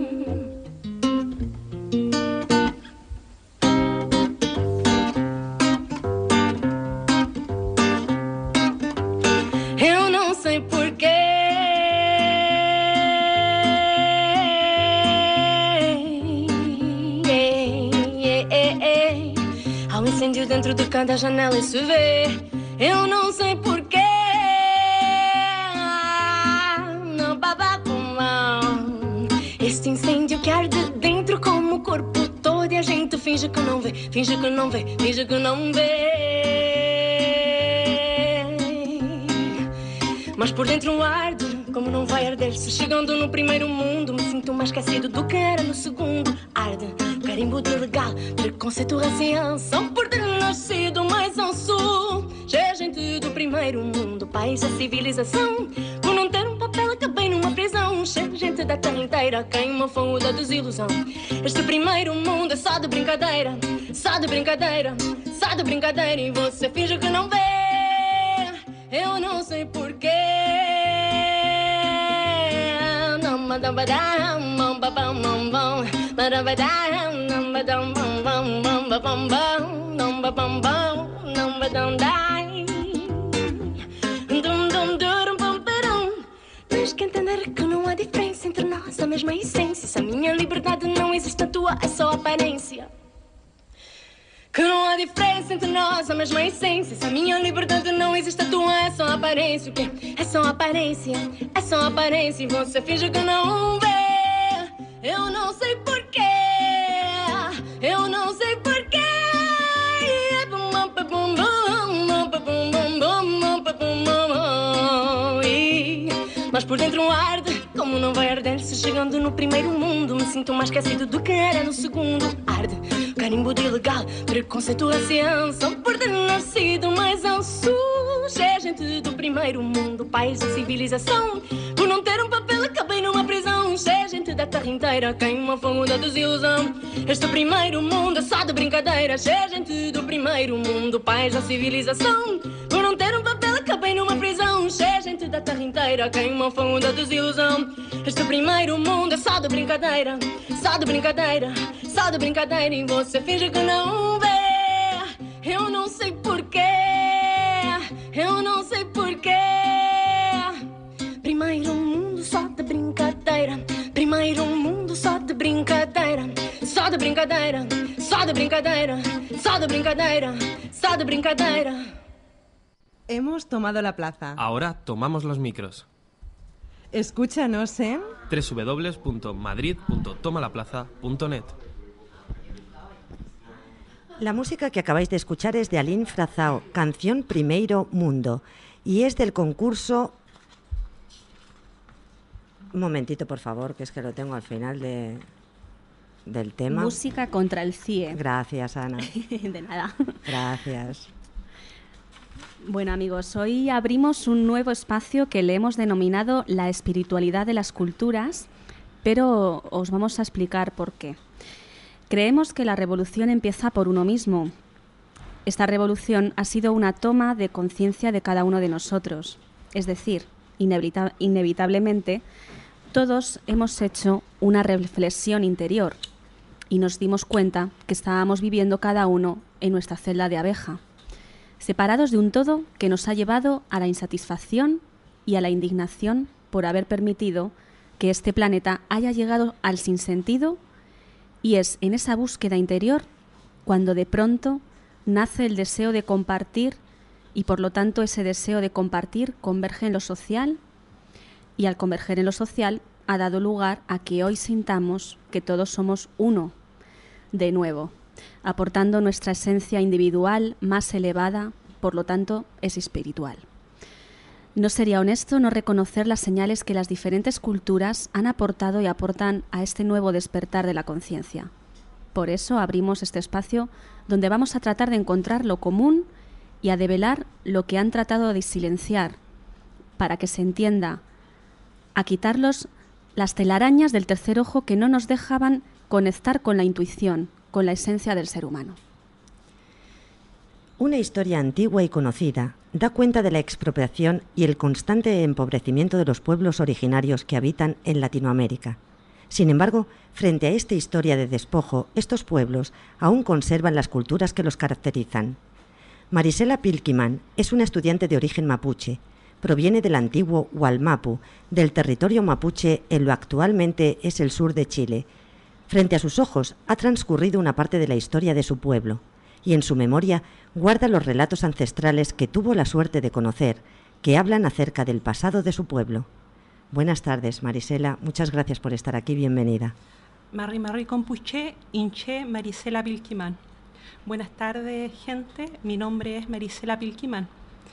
[SPEAKER 6] Dentro de cada janela e se vê. Eu não sei porquê. Não babacumão. Este incêndio que arde dentro como o corpo todo e a gente finge que não vê, finge que não vê, finge que não vê. Mas por dentro arde como não vai arder. Se chegando no primeiro mundo me sinto mais esquecido do que era no segundo. Arde carimbo de legal, preconceito racial. Só por ter nascido mais ao sul. Já gente do primeiro mundo, país da civilização. Por não ter um papel acabei numa prisão. Cheio gente da terra inteira, queima fogo da desilusão. Este primeiro mundo é só de brincadeira, só de brincadeira, só de brincadeira. E você finge que não vê. Eu não sei porquê. Não madam badam, bam babam bam bam, madam badam, não badam bam bam bam bam bam, não babam bam, não badam dai. Dum dum dum bam badam. Tens que entender que não há diferença entre nós, a mesma essência. Se a minha liberdade não existe, a tua é só aparência. Que não há diferença entre nós, a mesma essência. Se a minha liberdade não existe, a tua é só aparência. O quê? É só aparência, é só aparência. E você finge que não vê. Eu não sei porquê, eu não sei porquê. Mas por dentro arde, como não vai arder. Se chegando no primeiro mundo me sinto mais esquecido do que era no segundo. Arde, carimbo de ilegal, preconceito racial. Só por ter nascido mais ao sul. É gente do primeiro mundo, país da civilização. Por não ter um papel acabei numa prisão. É gente da terra inteira, queima fogo da desilusão. Este primeiro mundo é só de brincadeira. É gente do primeiro mundo, país da civilização. Por não ter um papel acabei numa prisão. É gente da terra inteira, queima fogo da desilusão. Este primeiro mundo é só de brincadeira, só de brincadeira, só de brincadeira. E você finge que não vê. Eu não sei porquê, eu não sei porquê. Primeiro mundo só de brincadeira, primeiro mundo só de brincadeira, só de brincadeira, só de brincadeira, só de brincadeira, só de brincadeira.
[SPEAKER 7] Hemos tomado la plaza.
[SPEAKER 8] Ahora tomamos los micros.
[SPEAKER 7] Escúchanos en
[SPEAKER 8] doble u doble u doble u punto madrid punto toma la plaza punto net.
[SPEAKER 1] La música que acabáis de escuchar es de Aline Frazao, canción Primeiro Mundo, y es del concurso... Un momentito, por favor, que es que lo tengo al final de, del tema.
[SPEAKER 2] Música contra el C I E.
[SPEAKER 1] Gracias, Ana.
[SPEAKER 2] De nada.
[SPEAKER 1] Gracias.
[SPEAKER 2] Bueno, amigos, hoy abrimos un nuevo espacio que le hemos denominado la espiritualidad de las culturas, pero os vamos a explicar por qué. Creemos que la revolución empieza por uno mismo. Esta revolución ha sido una toma de conciencia de cada uno de nosotros. Es decir, inevita- inevitablemente, todos hemos hecho una reflexión interior y nos dimos cuenta que estábamos viviendo cada uno en nuestra celda de abeja, separados de un todo que nos ha llevado a la insatisfacción y a la indignación por haber permitido que este planeta haya llegado al sinsentido. Y es en esa búsqueda interior cuando de pronto nace el deseo de compartir y por lo tanto ese deseo de compartir converge en lo social y al converger en lo social ha dado lugar a que hoy sintamos que todos somos uno de nuevo, aportando nuestra esencia individual más elevada, por lo tanto es espiritual. No sería honesto no reconocer las señales que las diferentes culturas han aportado y aportan a este nuevo despertar de la conciencia. Por eso abrimos este espacio donde vamos a tratar de encontrar lo común y a develar lo que han tratado de silenciar, para que se entienda, a quitarlos las telarañas del tercer ojo que no nos dejaban conectar con la intuición, con la esencia del ser humano.
[SPEAKER 1] Una historia antigua y conocida da cuenta de la expropiación y el constante empobrecimiento de los pueblos originarios que habitan en Latinoamérica. Sin embargo, frente a esta historia de despojo, estos pueblos aún conservan las culturas que los caracterizan. Marisela Pilkingman es una estudiante de origen mapuche. Proviene del antiguo Wallmapu, del territorio mapuche en lo actualmente es el sur de Chile. Frente a sus ojos ha transcurrido una parte de la historia de su pueblo, y en su memoria guarda los relatos ancestrales que tuvo la suerte de conocer, que hablan acerca del pasado de su pueblo. Buenas tardes, Marisela. Muchas gracias por estar aquí. Bienvenida.
[SPEAKER 9] Marri Marri Compuché, Inche Marisela Pilkingman. Buenas tardes, gente. Mi nombre es Marisela Pilkingman.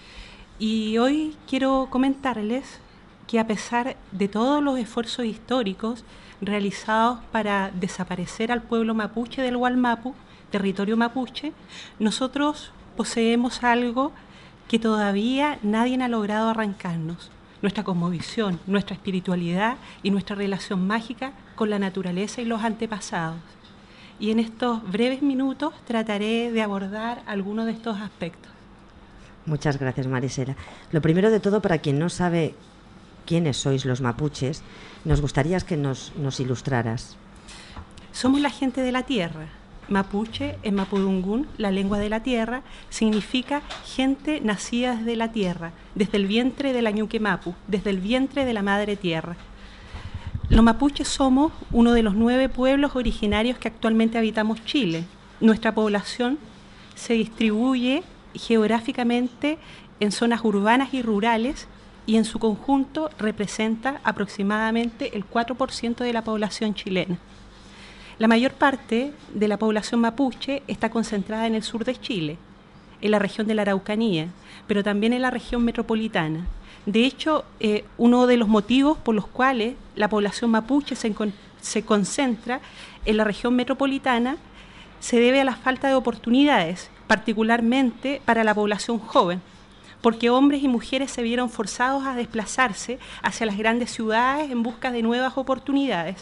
[SPEAKER 9] Y hoy quiero comentarles que a pesar de todos los esfuerzos históricos realizados para desaparecer al pueblo mapuche del Wallmapu, territorio mapuche, nosotros poseemos algo que todavía nadie ha logrado arrancarnos: nuestra cosmovisión, nuestra espiritualidad y nuestra relación mágica con la naturaleza y los antepasados. Y en estos breves minutos trataré de abordar algunos de estos aspectos.
[SPEAKER 1] Muchas gracias, Marisela. Lo primero de todo, para quien no sabe quiénes sois los mapuches, nos gustaría que nos, nos ilustraras.
[SPEAKER 9] Somos la gente de la tierra. Mapuche, en mapudungún, la lengua de la tierra, significa gente nacida desde la tierra, desde el vientre de la ñuque mapu, desde el vientre de la madre tierra. Los mapuches somos uno de los nueve pueblos originarios que actualmente habitamos Chile. Nuestra población se distribuye geográficamente en zonas urbanas y rurales y en su conjunto representa aproximadamente el cuatro por ciento de la población chilena. La mayor parte de la población mapuche está concentrada en el sur de Chile, en la región de la Araucanía, pero también en la región metropolitana. De hecho, eh, uno de los motivos por los cuales la población mapuche se, se concentra en la región metropolitana se debe a la falta de oportunidades, particularmente para la población joven, porque hombres y mujeres se vieron forzados a desplazarse hacia las grandes ciudades en busca de nuevas oportunidades.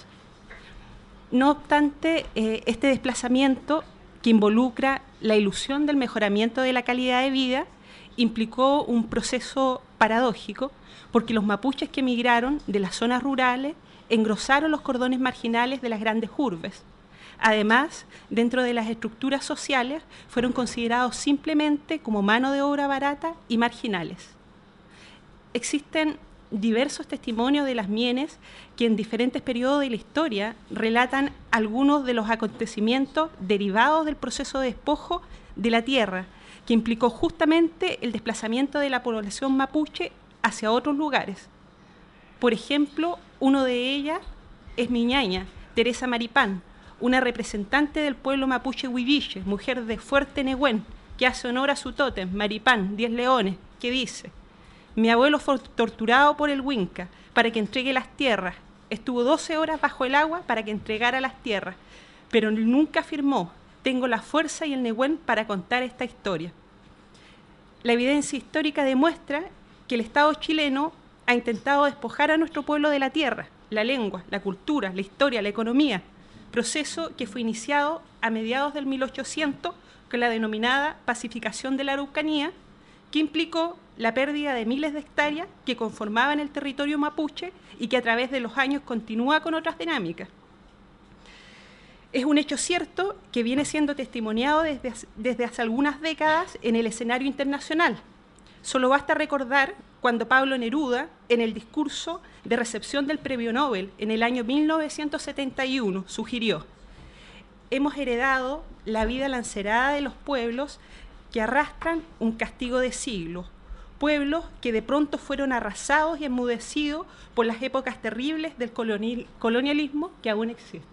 [SPEAKER 9] No obstante, eh, este desplazamiento, que involucra la ilusión del mejoramiento de la calidad de vida, implicó un proceso paradójico, porque los mapuches que emigraron de las zonas rurales engrosaron los cordones marginales de las grandes urbes. Además, dentro de las estructuras sociales, fueron considerados simplemente como mano de obra barata y marginales. Existen diversos testimonios de las mienes que en diferentes periodos de la historia relatan algunos de los acontecimientos derivados del proceso de despojo de la tierra, que implicó justamente el desplazamiento de la población mapuche hacia otros lugares. Por ejemplo, uno de ellas es mi ñaña, Teresa Maripán, una representante del pueblo mapuche huiviche, mujer de Fuerte Nehuen, que hace honor a su tótem, Maripán, diez leones, que dice: mi abuelo fue torturado por el Huinca para que entregue las tierras, estuvo doce horas bajo el agua para que entregara las tierras, pero nunca firmó. Tengo la fuerza y el Nehuen para contar esta historia. La evidencia histórica demuestra que el Estado chileno ha intentado despojar a nuestro pueblo de la tierra, la lengua, la cultura, la historia, la economía, proceso que fue iniciado a mediados del mil ochocientos con la denominada pacificación de la Araucanía, que implicó la pérdida de miles de hectáreas que conformaban el territorio mapuche y que a través de los años continúa con otras dinámicas. Es un hecho cierto que viene siendo testimoniado desde, desde hace algunas décadas en el escenario internacional. Solo basta recordar cuando Pablo Neruda, en el discurso de recepción del Premio Nobel en el año mil novecientos setenta y uno, sugirió: hemos heredado la vida lancerada de los pueblos que arrastran un castigo de siglos, pueblos que de pronto fueron arrasados y enmudecidos por las épocas terribles del colonialismo que aún existe.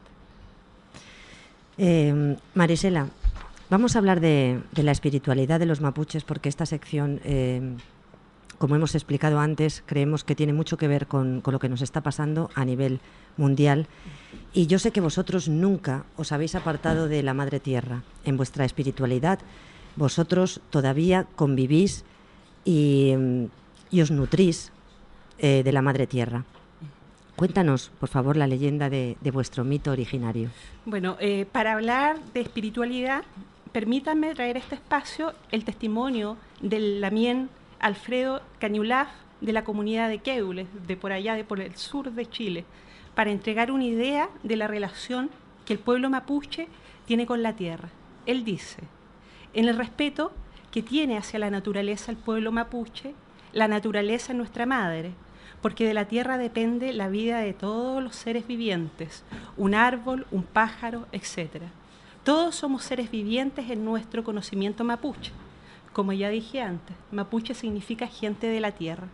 [SPEAKER 1] Eh, Marisela, vamos a hablar de, de la espiritualidad de los mapuches, porque esta sección, eh, como hemos explicado antes, creemos que tiene mucho que ver con, con lo que nos está pasando a nivel mundial. Y yo sé que vosotros nunca os habéis apartado de la Madre Tierra. En vuestra espiritualidad, vosotros todavía convivís y, y os nutrís eh, de la Madre Tierra. Cuéntanos, por favor, la leyenda de, de vuestro mito originario.
[SPEAKER 9] Bueno, eh, para hablar de espiritualidad, permítanme traer a este espacio el testimonio del lamien Alfredo Cañulaf, de la comunidad de Queules, de por allá, de por el sur de Chile, para entregar una idea de la relación que el pueblo mapuche tiene con la tierra. Él dice: en el respeto que tiene hacia la naturaleza el pueblo mapuche, la naturaleza es nuestra madre, porque de la tierra depende la vida de todos los seres vivientes, un árbol, un pájaro, etcétera. Todos somos seres vivientes en nuestro conocimiento mapuche. Como ya dije antes, mapuche significa gente de la tierra.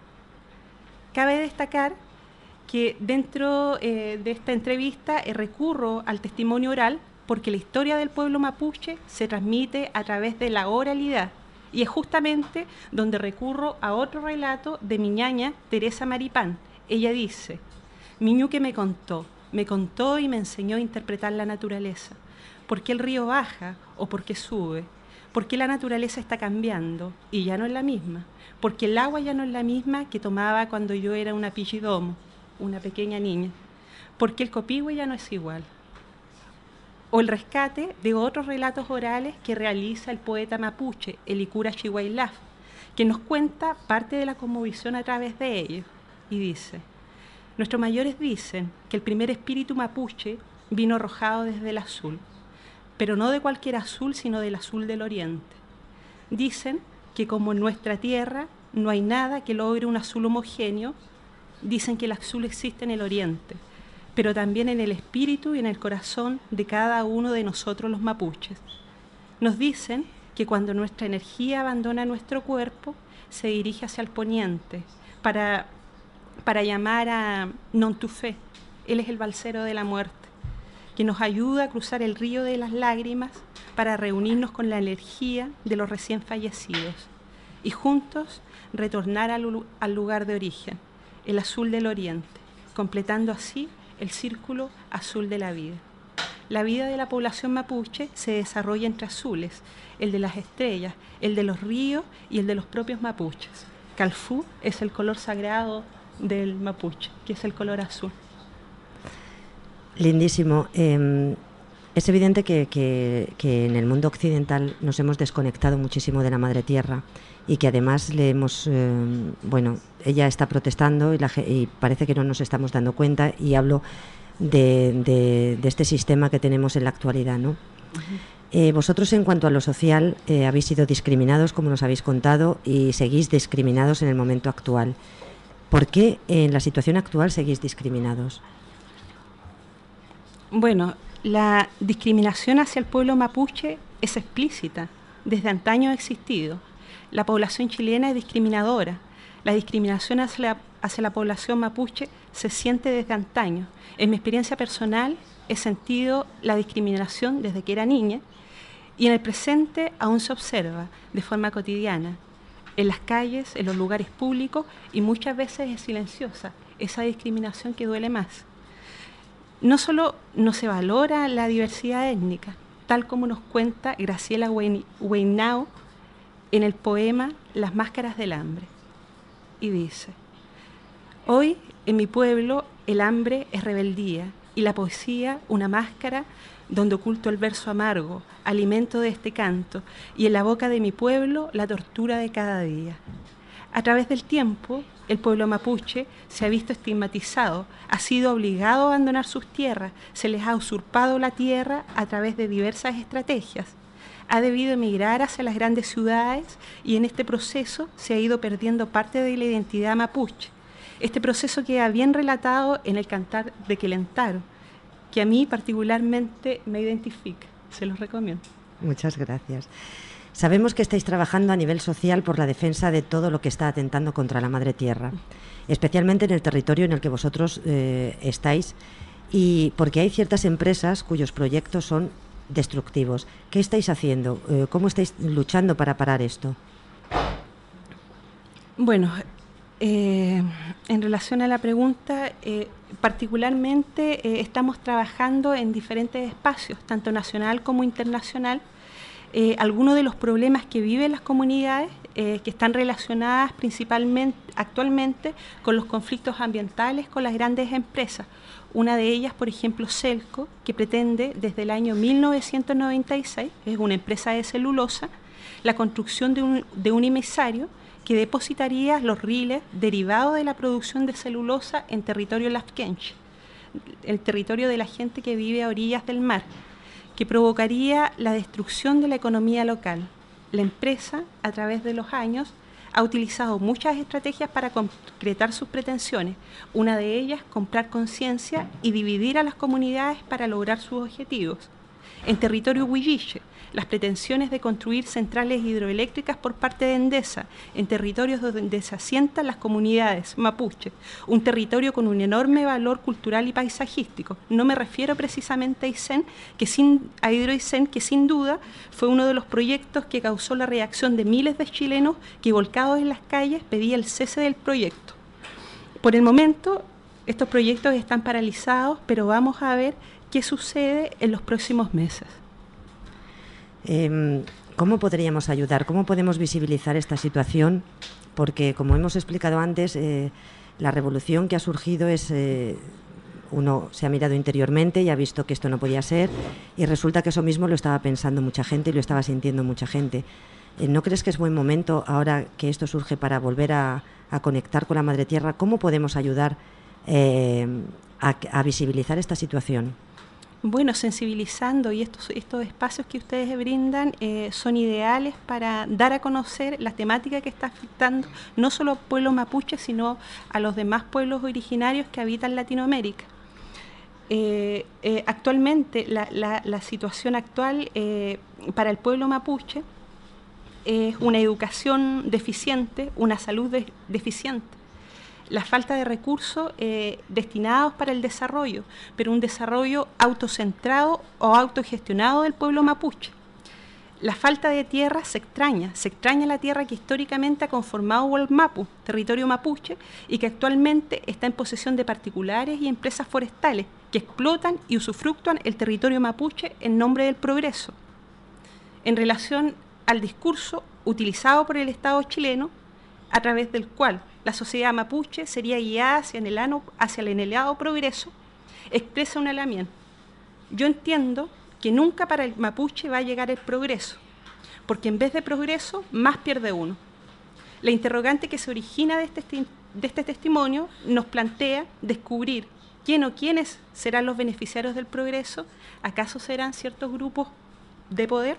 [SPEAKER 9] Cabe destacar que dentro eh, de esta entrevista eh, recurro al testimonio oral porque la historia del pueblo mapuche se transmite a través de la oralidad, y es justamente donde recurro a otro relato de mi ñaña Teresa Maripán. Ella dice: mi ñuque me contó, me contó y me enseñó a interpretar la naturaleza. ¿Por qué el río baja o por qué sube? ¿Por qué la naturaleza está cambiando y ya no es la misma? Porque el agua ya no es la misma que tomaba cuando yo era una pichidomo, una pequeña niña. Porque el copihue ya no es igual. O el rescate de otros relatos orales que realiza el poeta mapuche, Elicura Chihuaylaf, que nos cuenta parte de la cosmovisión a través de ellos. Y dice: nuestros mayores dicen que el primer espíritu mapuche vino arrojado desde el azul, pero no de cualquier azul, sino del azul del oriente. Dicen que como en nuestra tierra no hay nada que logre un azul homogéneo, dicen que el azul existe en el oriente, pero también en el espíritu y en el corazón de cada uno de nosotros los mapuches. Nos dicen que cuando nuestra energía abandona nuestro cuerpo, se dirige hacia el poniente para, para llamar a Nontufé. Él es el balsero de la muerte, que nos ayuda a cruzar el río de las lágrimas para reunirnos con la energía de los recién fallecidos y juntos retornar al, al lugar de origen, el azul del oriente, completando así el círculo azul de la vida. La vida de la población mapuche se desarrolla entre azules, el de las estrellas, el de los ríos y el de los propios mapuches. Calfú es el color sagrado del mapuche, que es el color azul.
[SPEAKER 1] Lindísimo. Eh, es evidente que, que, que en el mundo occidental nos hemos desconectado muchísimo de la Madre Tierra y que además le hemos, eh, bueno, ella está protestando y, la, y parece que no nos estamos dando cuenta, y hablo de, de, de este sistema que tenemos en la actualidad, ¿no? Uh-huh. Eh, vosotros, en cuanto a lo social, eh, habéis sido discriminados, como nos habéis contado, y seguís discriminados en el momento actual. ¿Por qué en la situación actual seguís discriminados?
[SPEAKER 9] Bueno, la discriminación hacia el pueblo mapuche es explícita, desde antaño ha existido. La población chilena es discriminadora. La discriminación hacia la, hacia la población mapuche se siente desde antaño. En mi experiencia personal he sentido la discriminación desde que era niña y en el presente aún se observa de forma cotidiana, en las calles, en los lugares públicos y muchas veces es silenciosa, esa discriminación que duele más. No solo no se valora la diversidad étnica, tal como nos cuenta Graciela Weinau en el poema Las máscaras del hambre. Y dice: hoy en mi pueblo el hambre es rebeldía y la poesía una máscara donde oculto el verso amargo, alimento de este canto, y en la boca de mi pueblo la tortura de cada día. A través del tiempo, el pueblo mapuche se ha visto estigmatizado, ha sido obligado a abandonar sus tierras, se les ha usurpado la tierra a través de diversas estrategias. Ha debido emigrar hacia las grandes ciudades y en este proceso se ha ido perdiendo parte de la identidad mapuche. Este proceso queda bien relatado en el Cantar de Quelentaro, que a mí particularmente me identifica. Se los recomiendo.
[SPEAKER 1] Muchas gracias. Sabemos que estáis trabajando a nivel social por la defensa de todo lo que está atentando contra la madre tierra, especialmente en el territorio en el que vosotros eh, estáis, y porque hay ciertas empresas cuyos proyectos son destructivos. ¿Qué estáis haciendo? Eh, ¿Cómo estáis luchando para parar esto?
[SPEAKER 9] Bueno, eh, en relación a la pregunta, eh, particularmente eh, estamos trabajando en diferentes espacios, tanto nacional como internacional. Eh, algunos de los problemas que viven las comunidades eh, que están relacionadas principalmente actualmente con los conflictos ambientales con las grandes empresas. Una de ellas, por ejemplo, Celco, que pretende desde el año mil novecientos noventa y seis, es una empresa de celulosa, la construcción de un, de un emisario que depositaría los riles derivados de la producción de celulosa en territorio lafkenche, el territorio de la gente que vive a orillas del mar, que provocaría la destrucción de la economía local. La empresa, a través de los años, ha utilizado muchas estrategias para concretar sus pretensiones. Una de ellas, comprar conciencia y dividir a las comunidades para lograr sus objetivos. En territorio huilliche, las pretensiones de construir centrales hidroeléctricas por parte de Endesa, en territorios donde se asientan las comunidades mapuche, un territorio con un enorme valor cultural y paisajístico. No me refiero precisamente a Aysén, que sin, a Hidroaysén, que sin duda fue uno de los proyectos que causó la reacción de miles de chilenos que, volcados en las calles, pedían el cese del proyecto. Por el momento, estos proyectos están paralizados, pero vamos a ver qué sucede en los próximos meses.
[SPEAKER 1] Eh, ¿Cómo podríamos ayudar? ¿Cómo podemos visibilizar esta situación? Porque, como hemos explicado antes, eh, la revolución que ha surgido es... Eh, uno se ha mirado interiormente y ha visto que esto no podía ser, y resulta que eso mismo lo estaba pensando mucha gente y lo estaba sintiendo mucha gente. Eh, ¿No crees que es buen momento, ahora que esto surge, para volver a, a conectar con la Madre Tierra? ¿Cómo podemos ayudar eh, a, a visibilizar esta situación?
[SPEAKER 9] Bueno, sensibilizando, y estos, estos espacios que ustedes brindan eh, son ideales para dar a conocer la temática que está afectando no solo al pueblo mapuche, sino a los demás pueblos originarios que habitan Latinoamérica. Eh, eh, actualmente, la, la, la situación actual eh, para el pueblo mapuche es una educación deficiente, una salud de, deficiente, la falta de recursos eh, destinados para el desarrollo, pero un desarrollo autocentrado o autogestionado del pueblo mapuche. La falta de tierra se extraña, se extraña la tierra que históricamente ha conformado Wallmapu, territorio mapuche, y que actualmente está en posesión de particulares y empresas forestales que explotan y usufructúan el territorio mapuche en nombre del progreso. En relación al discurso utilizado por el Estado chileno, a través del cual la sociedad mapuche sería guiada hacia el, ano, hacia el anhelado progreso, expresa un alamién. Yo entiendo que nunca para el mapuche va a llegar el progreso, porque en vez de progreso, más pierde uno. La interrogante que se origina de este, de este testimonio nos plantea descubrir quién o quiénes serán los beneficiarios del progreso. ¿Acaso serán ciertos grupos de poder?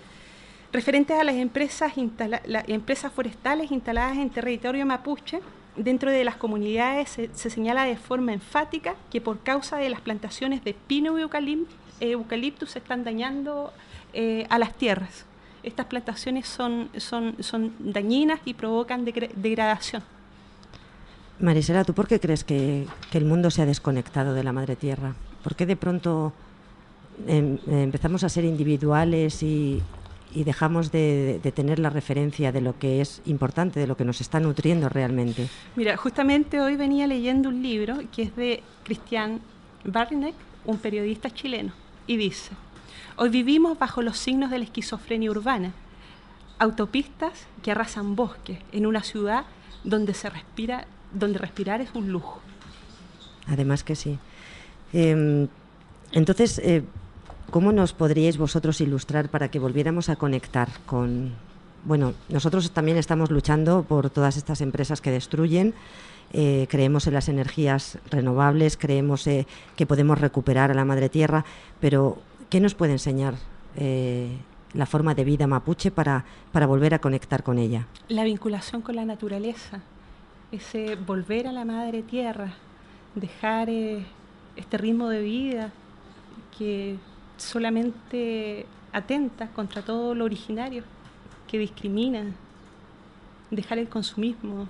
[SPEAKER 9] Referentes a las empresas, instala, las empresas forestales instaladas en territorio mapuche, dentro de las comunidades se, se señala de forma enfática que por causa de las plantaciones de pino y eucalip, eh, eucaliptus se están dañando eh, a las tierras. Estas plantaciones son, son, son dañinas y provocan degra- degradación.
[SPEAKER 1] Marisela, ¿tú por qué crees que, que el mundo se ha desconectado de la madre tierra? ¿Por qué de pronto eh, empezamos a ser individuales y, y dejamos de, de tener la referencia de lo que es importante, de lo que nos está nutriendo realmente?
[SPEAKER 9] Mira, justamente hoy venía leyendo un libro que es de Christian Barneck, un periodista chileno, y dice: hoy vivimos bajo los signos de la esquizofrenia urbana, autopistas que arrasan bosques en una ciudad donde se respira, donde respirar es un lujo.
[SPEAKER 1] Además que sí. Eh, entonces, eh, ¿cómo nos podríais vosotros ilustrar para que volviéramos a conectar con... Bueno, nosotros también estamos luchando por todas estas empresas que destruyen, eh, creemos en las energías renovables, creemos eh, que podemos recuperar a la madre tierra, pero ¿qué nos puede enseñar eh, la forma de vida mapuche para, para volver a conectar con ella?
[SPEAKER 9] La vinculación con la naturaleza, ese volver a la madre tierra, dejar eh, este ritmo de vida que solamente atenta contra todo lo originario, que discrimina, dejar el consumismo.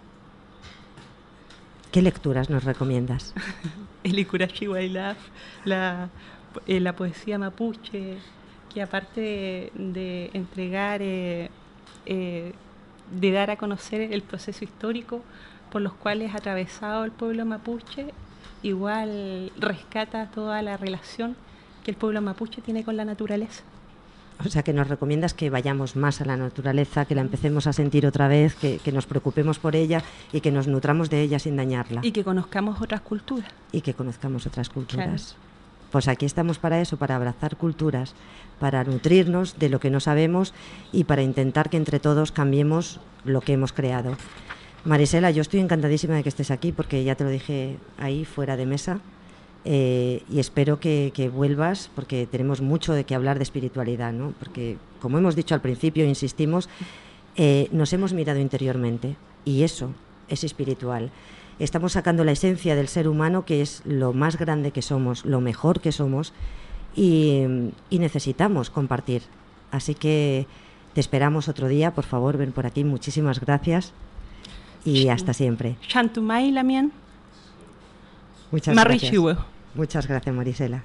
[SPEAKER 1] ¿Qué lecturas nos recomiendas?
[SPEAKER 9] El Licurachi Wailaf, la, eh, la poesía mapuche, que aparte de, de entregar, eh, eh, de dar a conocer el proceso histórico por los cuales ha atravesado el pueblo mapuche, igual rescata toda la relación que el pueblo mapuche tiene con la naturaleza.
[SPEAKER 1] O sea, que nos recomiendas que vayamos más a la naturaleza, que la empecemos a sentir otra vez, que, que nos preocupemos por ella y que nos nutramos de ella sin dañarla.
[SPEAKER 9] Y que conozcamos otras culturas.
[SPEAKER 1] Y que conozcamos otras culturas.
[SPEAKER 9] Claro.
[SPEAKER 1] Pues aquí estamos para eso, para abrazar culturas, para nutrirnos de lo que no sabemos y para intentar que entre todos cambiemos lo que hemos creado. Marisela, yo estoy encantadísima de que estés aquí porque ya te lo dije ahí fuera de mesa. Eh, y espero que, que vuelvas porque tenemos mucho de qué hablar de espiritualidad, ¿no? Porque, como hemos dicho al principio, insistimos, eh, nos hemos mirado interiormente y eso es espiritual. Estamos sacando la esencia del ser humano, que es lo más grande que somos, lo mejor que somos, y, y necesitamos compartir. Así que te esperamos otro día, por favor, ven por aquí. Muchísimas gracias y hasta siempre.
[SPEAKER 9] Chantumay Lamien.
[SPEAKER 1] Muchas gracias. Muchas gracias, Marisela.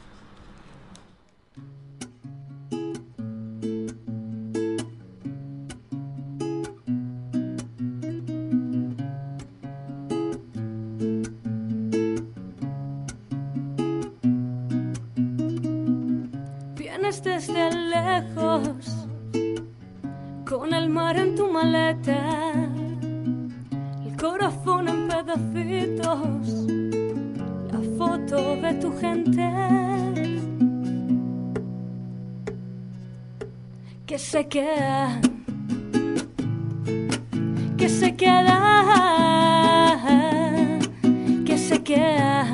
[SPEAKER 10] Vienes desde lejos, con el mar en tu maleta, el corazón en pedacitos, foto de tu gente que se queda, que se queda, que se queda.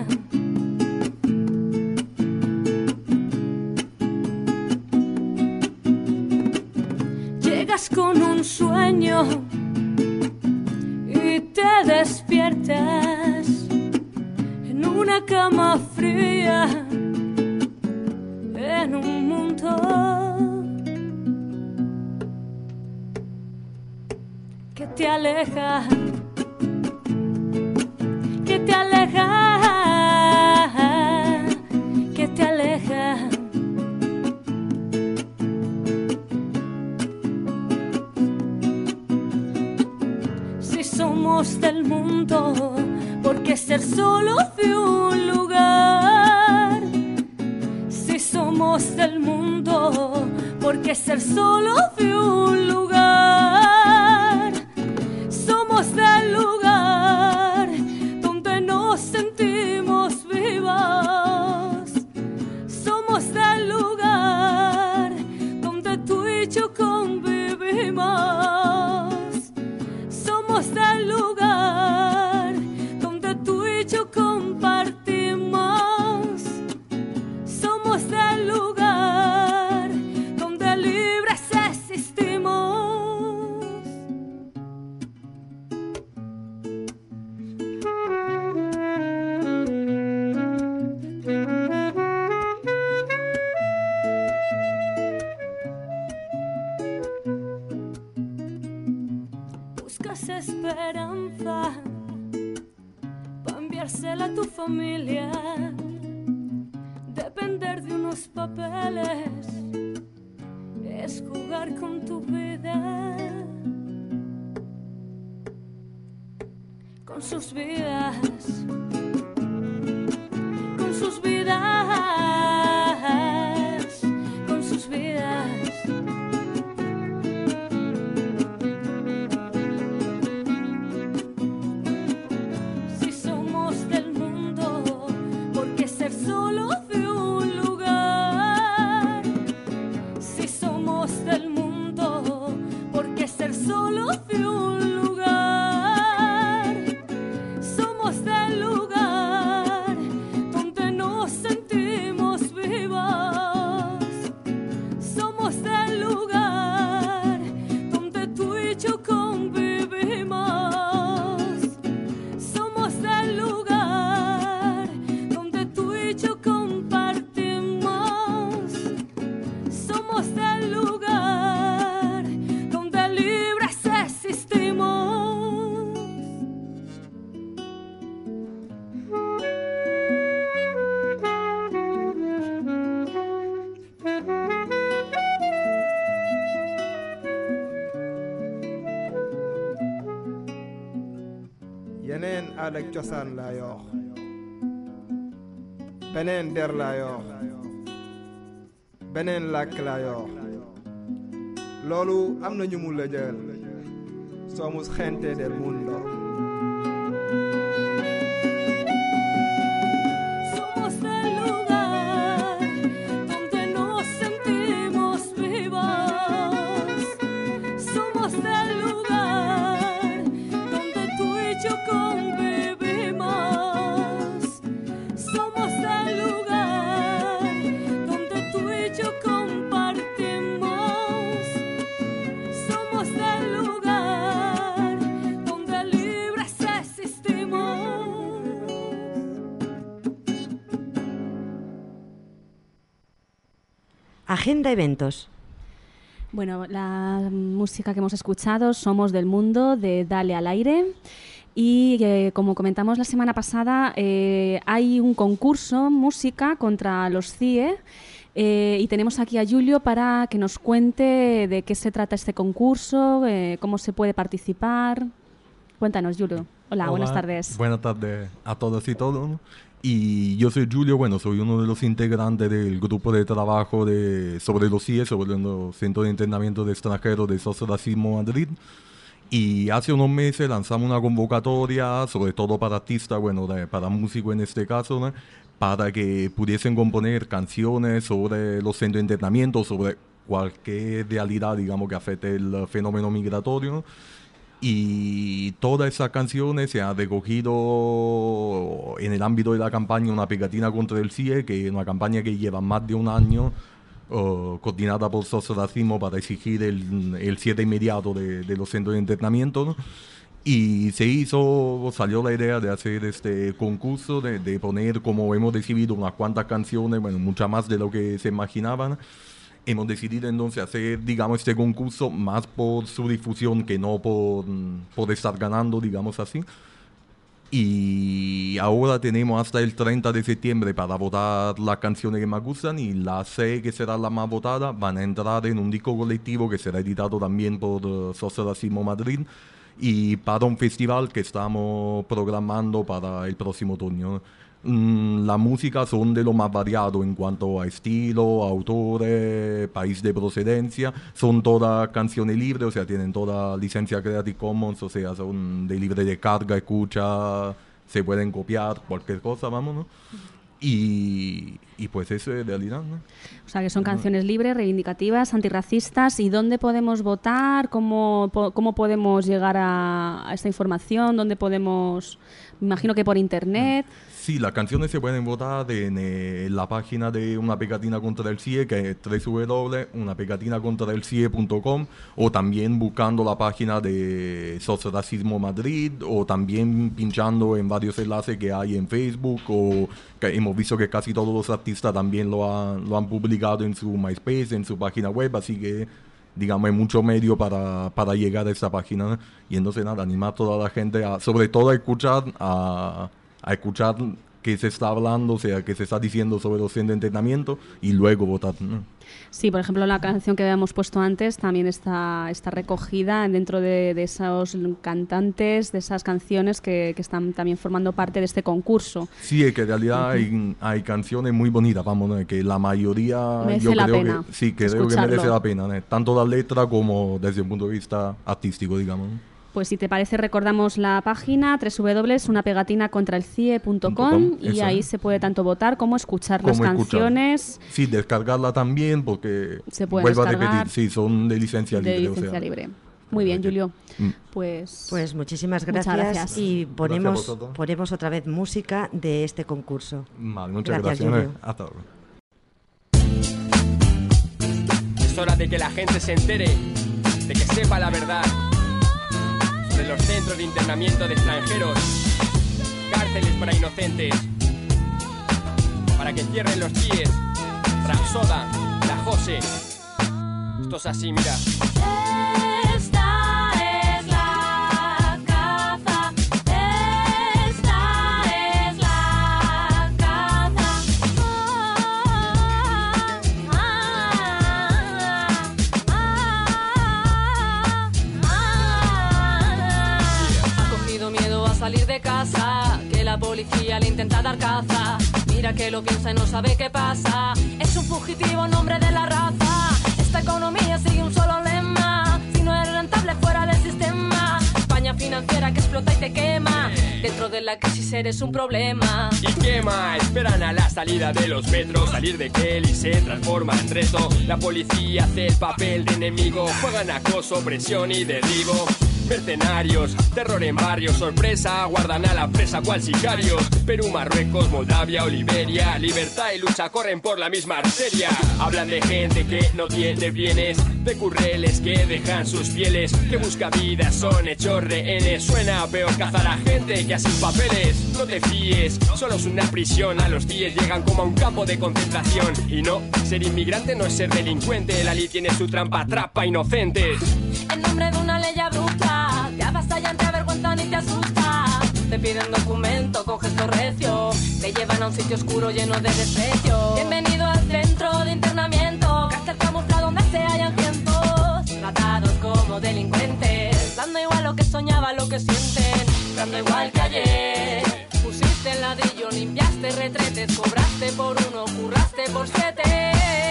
[SPEAKER 10] Llegas con un sueño y te despiertas una cama fría en un mundo que te aleja, que te aleja, que te aleja. Si somos del mundo, ¿por qué ser solo de un lugar? Si somos del mundo, ¿por qué ser solo de un lugar? Somos del lugar donde nos sentimos vivos. Somos del lugar donde tú y yo convivimos. Somos del lugar yo compartimos, somos del lugar donde libres existimos. esperanza para enviársela a tu familia. Depender de unos papeles es jugar con tu vida, con sus vidas, con sus vidas, con sus vidas. Si somos del mundo, ¿por qué ser solo de un lugar? Si somos del mundo, ¿por qué ser solo de un lugar? Somos del lugar donde nos sentimos vivos. Somos del lugar donde tú y yo convivimos. Somos del lugar donde tú y yo compartimos. Somos del lugar donde libres existimos.
[SPEAKER 11] yeneen aada ak cosaan laa yor beneen der laa yor beneen làkk laa yor loolu am na ñu mu la jël somos gente del mundo.
[SPEAKER 10] Somos del lugar donde nos sentimos vivos. Somos del lugar donde tú y yo convivimos. Somos del lugar donde tú y yo compartimos. Somos del lugar donde libres existimos.
[SPEAKER 1] Agenda Eventos.
[SPEAKER 2] Bueno, la música que hemos escuchado, Somos del Mundo, de Dale al Aire. Y eh, como comentamos la semana pasada, eh, hay un concurso, música, contra los C I E. Eh, y tenemos aquí a Julio para que nos cuente de qué se trata este concurso, eh, cómo se puede participar. Cuéntanos, Julio. Hola,
[SPEAKER 12] Hola,
[SPEAKER 2] buenas tardes.
[SPEAKER 12] Buenas tardes a todos y todos, ¿no? Y yo soy Julio, bueno, soy uno de los integrantes del grupo de trabajo de, sobre los C I E, sobre los Centros de Internamiento de Extranjeros de Socioracismo Madrid. Y hace unos meses lanzamos una convocatoria, sobre todo para artistas, bueno, de, para músicos en este caso, ¿no? Para que pudiesen componer canciones sobre los centros de internamiento, sobre cualquier realidad, digamos, que afecte el fenómeno migratorio. Y todas esas canciones se han recogido en el ámbito de la campaña Una pegatina contra el C I E, que es una campaña que lleva más de un año, uh, coordinada por Socioracismo para exigir el, el cierre inmediato de, de los centros de internamiento, ¿no? Y se hizo, salió la idea de hacer este concurso, de, de poner, como hemos recibido unas cuantas canciones, bueno, muchas más de lo que se imaginaban. Hemos decidido entonces hacer, digamos, este concurso más por su difusión que no por, por estar ganando, digamos así. Y ahora tenemos hasta el treinta de septiembre para votar las canciones que más gustan, y las seis que serán las más votadas van a entrar en un disco colectivo que será editado también por uh, Socioracismo Madrid, y para un festival que estamos programando para el próximo otoño. Mm, la música son de lo más variado en cuanto a estilo, autores, país de procedencia. Son todas canciones libres, o sea, tienen toda licencia Creative Commons, o sea, son de libre descarga, escucha, se pueden copiar, cualquier cosa, vamos, ¿no? Y, y pues eso es realidad, ¿no?
[SPEAKER 2] O sea, que son canciones libres, reivindicativas, antirracistas. ¿Y dónde podemos votar? ¿Cómo, po- cómo podemos llegar a, a esta información? ¿Dónde podemos...? Me imagino que por internet.
[SPEAKER 12] Sí, las canciones se pueden votar en eh, la página de Una pegatina contra el C I E, que es doble u doble u doble u punto una pegatina contra el C I E punto com, o también buscando la página de Socioracismo Madrid, o también pinchando en varios enlaces que hay en Facebook, o que hemos visto que casi todos los artistas también lo han, lo han publicado en su MySpace, en su página web, así que digamos, hay mucho medio para, para llegar a esa página, ¿no? Y entonces nada, animar a toda la gente a, sobre todo a escuchar, a, a escuchar qué se está hablando, o sea, qué se está diciendo sobre los centros de entrenamiento y luego votar, ¿no?
[SPEAKER 2] Sí, por ejemplo, la canción que habíamos puesto antes también está, está recogida dentro de, de esos cantantes, de esas canciones que, que están también formando parte de este concurso.
[SPEAKER 12] Sí, es que en realidad uh-huh. hay, hay canciones muy bonitas, vamos, ¿no? Que la mayoría
[SPEAKER 2] merece
[SPEAKER 12] yo
[SPEAKER 2] la
[SPEAKER 12] creo
[SPEAKER 2] pena
[SPEAKER 12] que sí, que creo que merece la pena, ¿no? Tanto la letra como desde un punto de vista artístico, digamos, ¿no?
[SPEAKER 2] Pues si te parece, recordamos la página doble u doble u doble u punto una pegatina contra el C I E punto com y ahí se puede tanto votar como escuchar como las canciones.
[SPEAKER 12] Escuchar. Sí, descargarla también porque,
[SPEAKER 2] se puede
[SPEAKER 12] vuelvo
[SPEAKER 2] descargar,
[SPEAKER 12] a repetir, sí, son de licencia
[SPEAKER 2] de
[SPEAKER 12] libre.
[SPEAKER 2] licencia
[SPEAKER 12] o sea,
[SPEAKER 2] libre. Muy bien, Julio.
[SPEAKER 12] Mm.
[SPEAKER 2] Pues,
[SPEAKER 1] pues muchísimas gracias,
[SPEAKER 2] gracias.
[SPEAKER 1] y ponemos,
[SPEAKER 12] gracias
[SPEAKER 1] ponemos otra vez música de este concurso.
[SPEAKER 12] Vale, muchas
[SPEAKER 1] gracias,
[SPEAKER 12] gracias.
[SPEAKER 1] Julio.
[SPEAKER 12] Hasta luego.
[SPEAKER 13] Es hora de que la gente se entere, de que sepa la verdad de los centros de internamiento de extranjeros, cárceles para inocentes, para que cierren los C I Es, Rapsoda, La Jose. Esto es así, mira.
[SPEAKER 10] Esta es la caza, esta es la caza. Ah, ah, ah, ah.
[SPEAKER 14] Ha cogido miedo a salir de casa, que la policía le intenta dar caza. Mira que lo piensa y no sabe qué pasa. Es un fugitivo en nombre de la raza. Esta economía sigue un solo lema: si no es rentable, fuera del sistema. España financiera que explota y te quema. Dentro de la crisis eres un problema.
[SPEAKER 13] ¿Y qué más? Esperan a la salida de los metros, salir de Kelly se transforma en reto. La policía hace el papel de enemigo, juegan acoso, presión y derribo. Mercenarios, terror en barrios, sorpresa, guardan a la presa cual sicarios. Perú, Marruecos, Moldavia o Liberia, libertad y lucha corren por la misma arteria. Hablan de gente que no tiene bienes, de curreles que dejan sus pieles, que busca vida, son hechos rehenes. Suena peor cazar a gente que a sin papeles. No te fíes, solo es una prisión. A los C I Es llegan como a un campo de concentración. Y no, ser inmigrante no es ser delincuente. La ley tiene su trampa, atrapa inocentes.
[SPEAKER 14] En nombre de una ley abrupta, te avasallan, te avergüenzan y te asusta. Te piden documento con gesto recio, te llevan a un sitio oscuro lleno de desprecio. Bienvenido al centro de internamiento, cárcel camuflado donde se hallan cientos, tratados como delincuentes, dando igual lo que soñaba, lo que sienten, dando igual que ayer. Pusiste el ladrillo, limpiaste retretes, cobraste por uno, curraste por siete.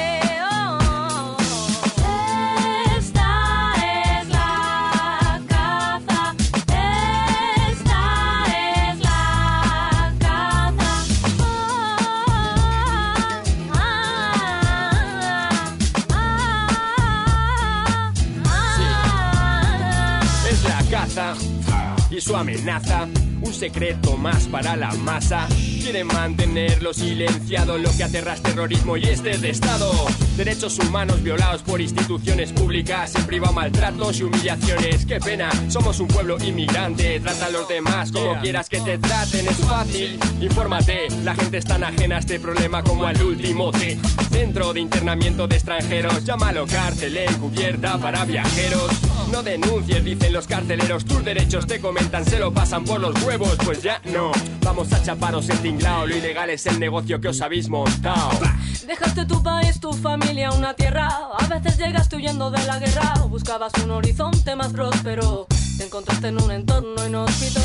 [SPEAKER 13] Y su amenaza, un secreto más para la masa. Quieren mantenerlo silenciado, lo que aterra es terrorismo y este de Estado. Derechos humanos violados por instituciones públicas, en privado maltratos y humillaciones. Qué pena, somos un pueblo inmigrante. Trata a los demás como yeah. quieras que te traten, es fácil. Infórmate, la gente es tan ajena a este problema como al último té. Centro de internamiento de extranjeros, llámalo cárcel encubierta para viajeros. No denuncies, dicen los carceleros, tus derechos te comentan, se lo pasan por los huevos. Pues ya no, vamos a chaparos el tinglao, lo ilegal es el negocio que os habéis montado.
[SPEAKER 14] Dejaste tu país, tu familia, una tierra, a veces llegaste huyendo de la guerra. Buscabas un horizonte más próspero, te encontraste en un entorno inhóspito.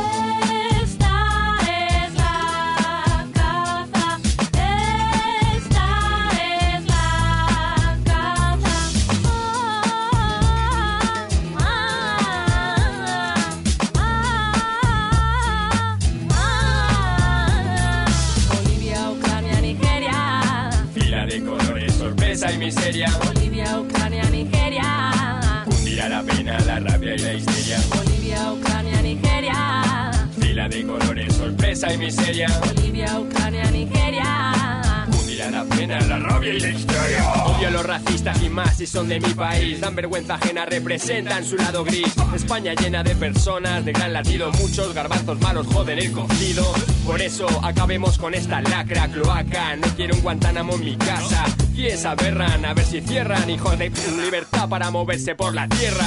[SPEAKER 13] Y miseria.
[SPEAKER 14] Bolivia, Ucrania, Nigeria.
[SPEAKER 13] Hundirá la pena, la rabia y la histeria.
[SPEAKER 14] Bolivia, Ucrania, Nigeria.
[SPEAKER 13] Fila de colores, sorpresa y miseria.
[SPEAKER 14] Bolivia, Ucrania, Nigeria.
[SPEAKER 13] Hundirá vale la pena la rabia y la historia. Odio a los racistas y más si son de mi país. Dan vergüenza ajena, representan su lado gris. España llena de personas de gran latido. Muchos garbanzos malos joden el cocido. Por eso acabemos con esta lacra cloaca. No quiero un Guantánamo en mi casa. Y esa berran, a ver si cierran. Hijos de libertad para moverse por la tierra.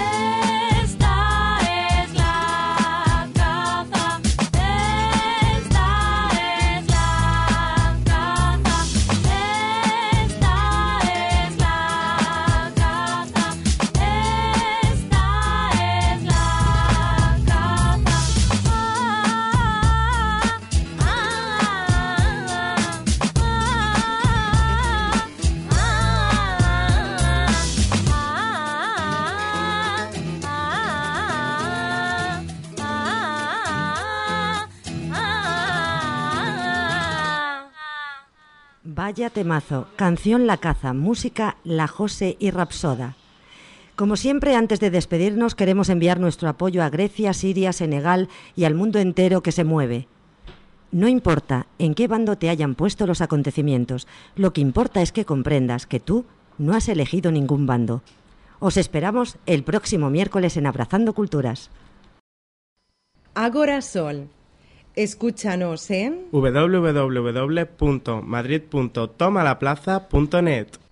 [SPEAKER 1] Vaya temazo, canción La Caza, música La Jose y Rapsoda. Como siempre, antes de despedirnos, queremos enviar nuestro apoyo a Grecia, Siria, Senegal y al mundo entero que se mueve. No importa en qué bando te hayan puesto los acontecimientos, lo que importa es que comprendas que tú no has elegido ningún bando. Os esperamos el próximo miércoles en Abrazando Culturas.
[SPEAKER 7] Agora Sol. Escúchanos en
[SPEAKER 15] w w w punto madrid punto toma la plaza punto net.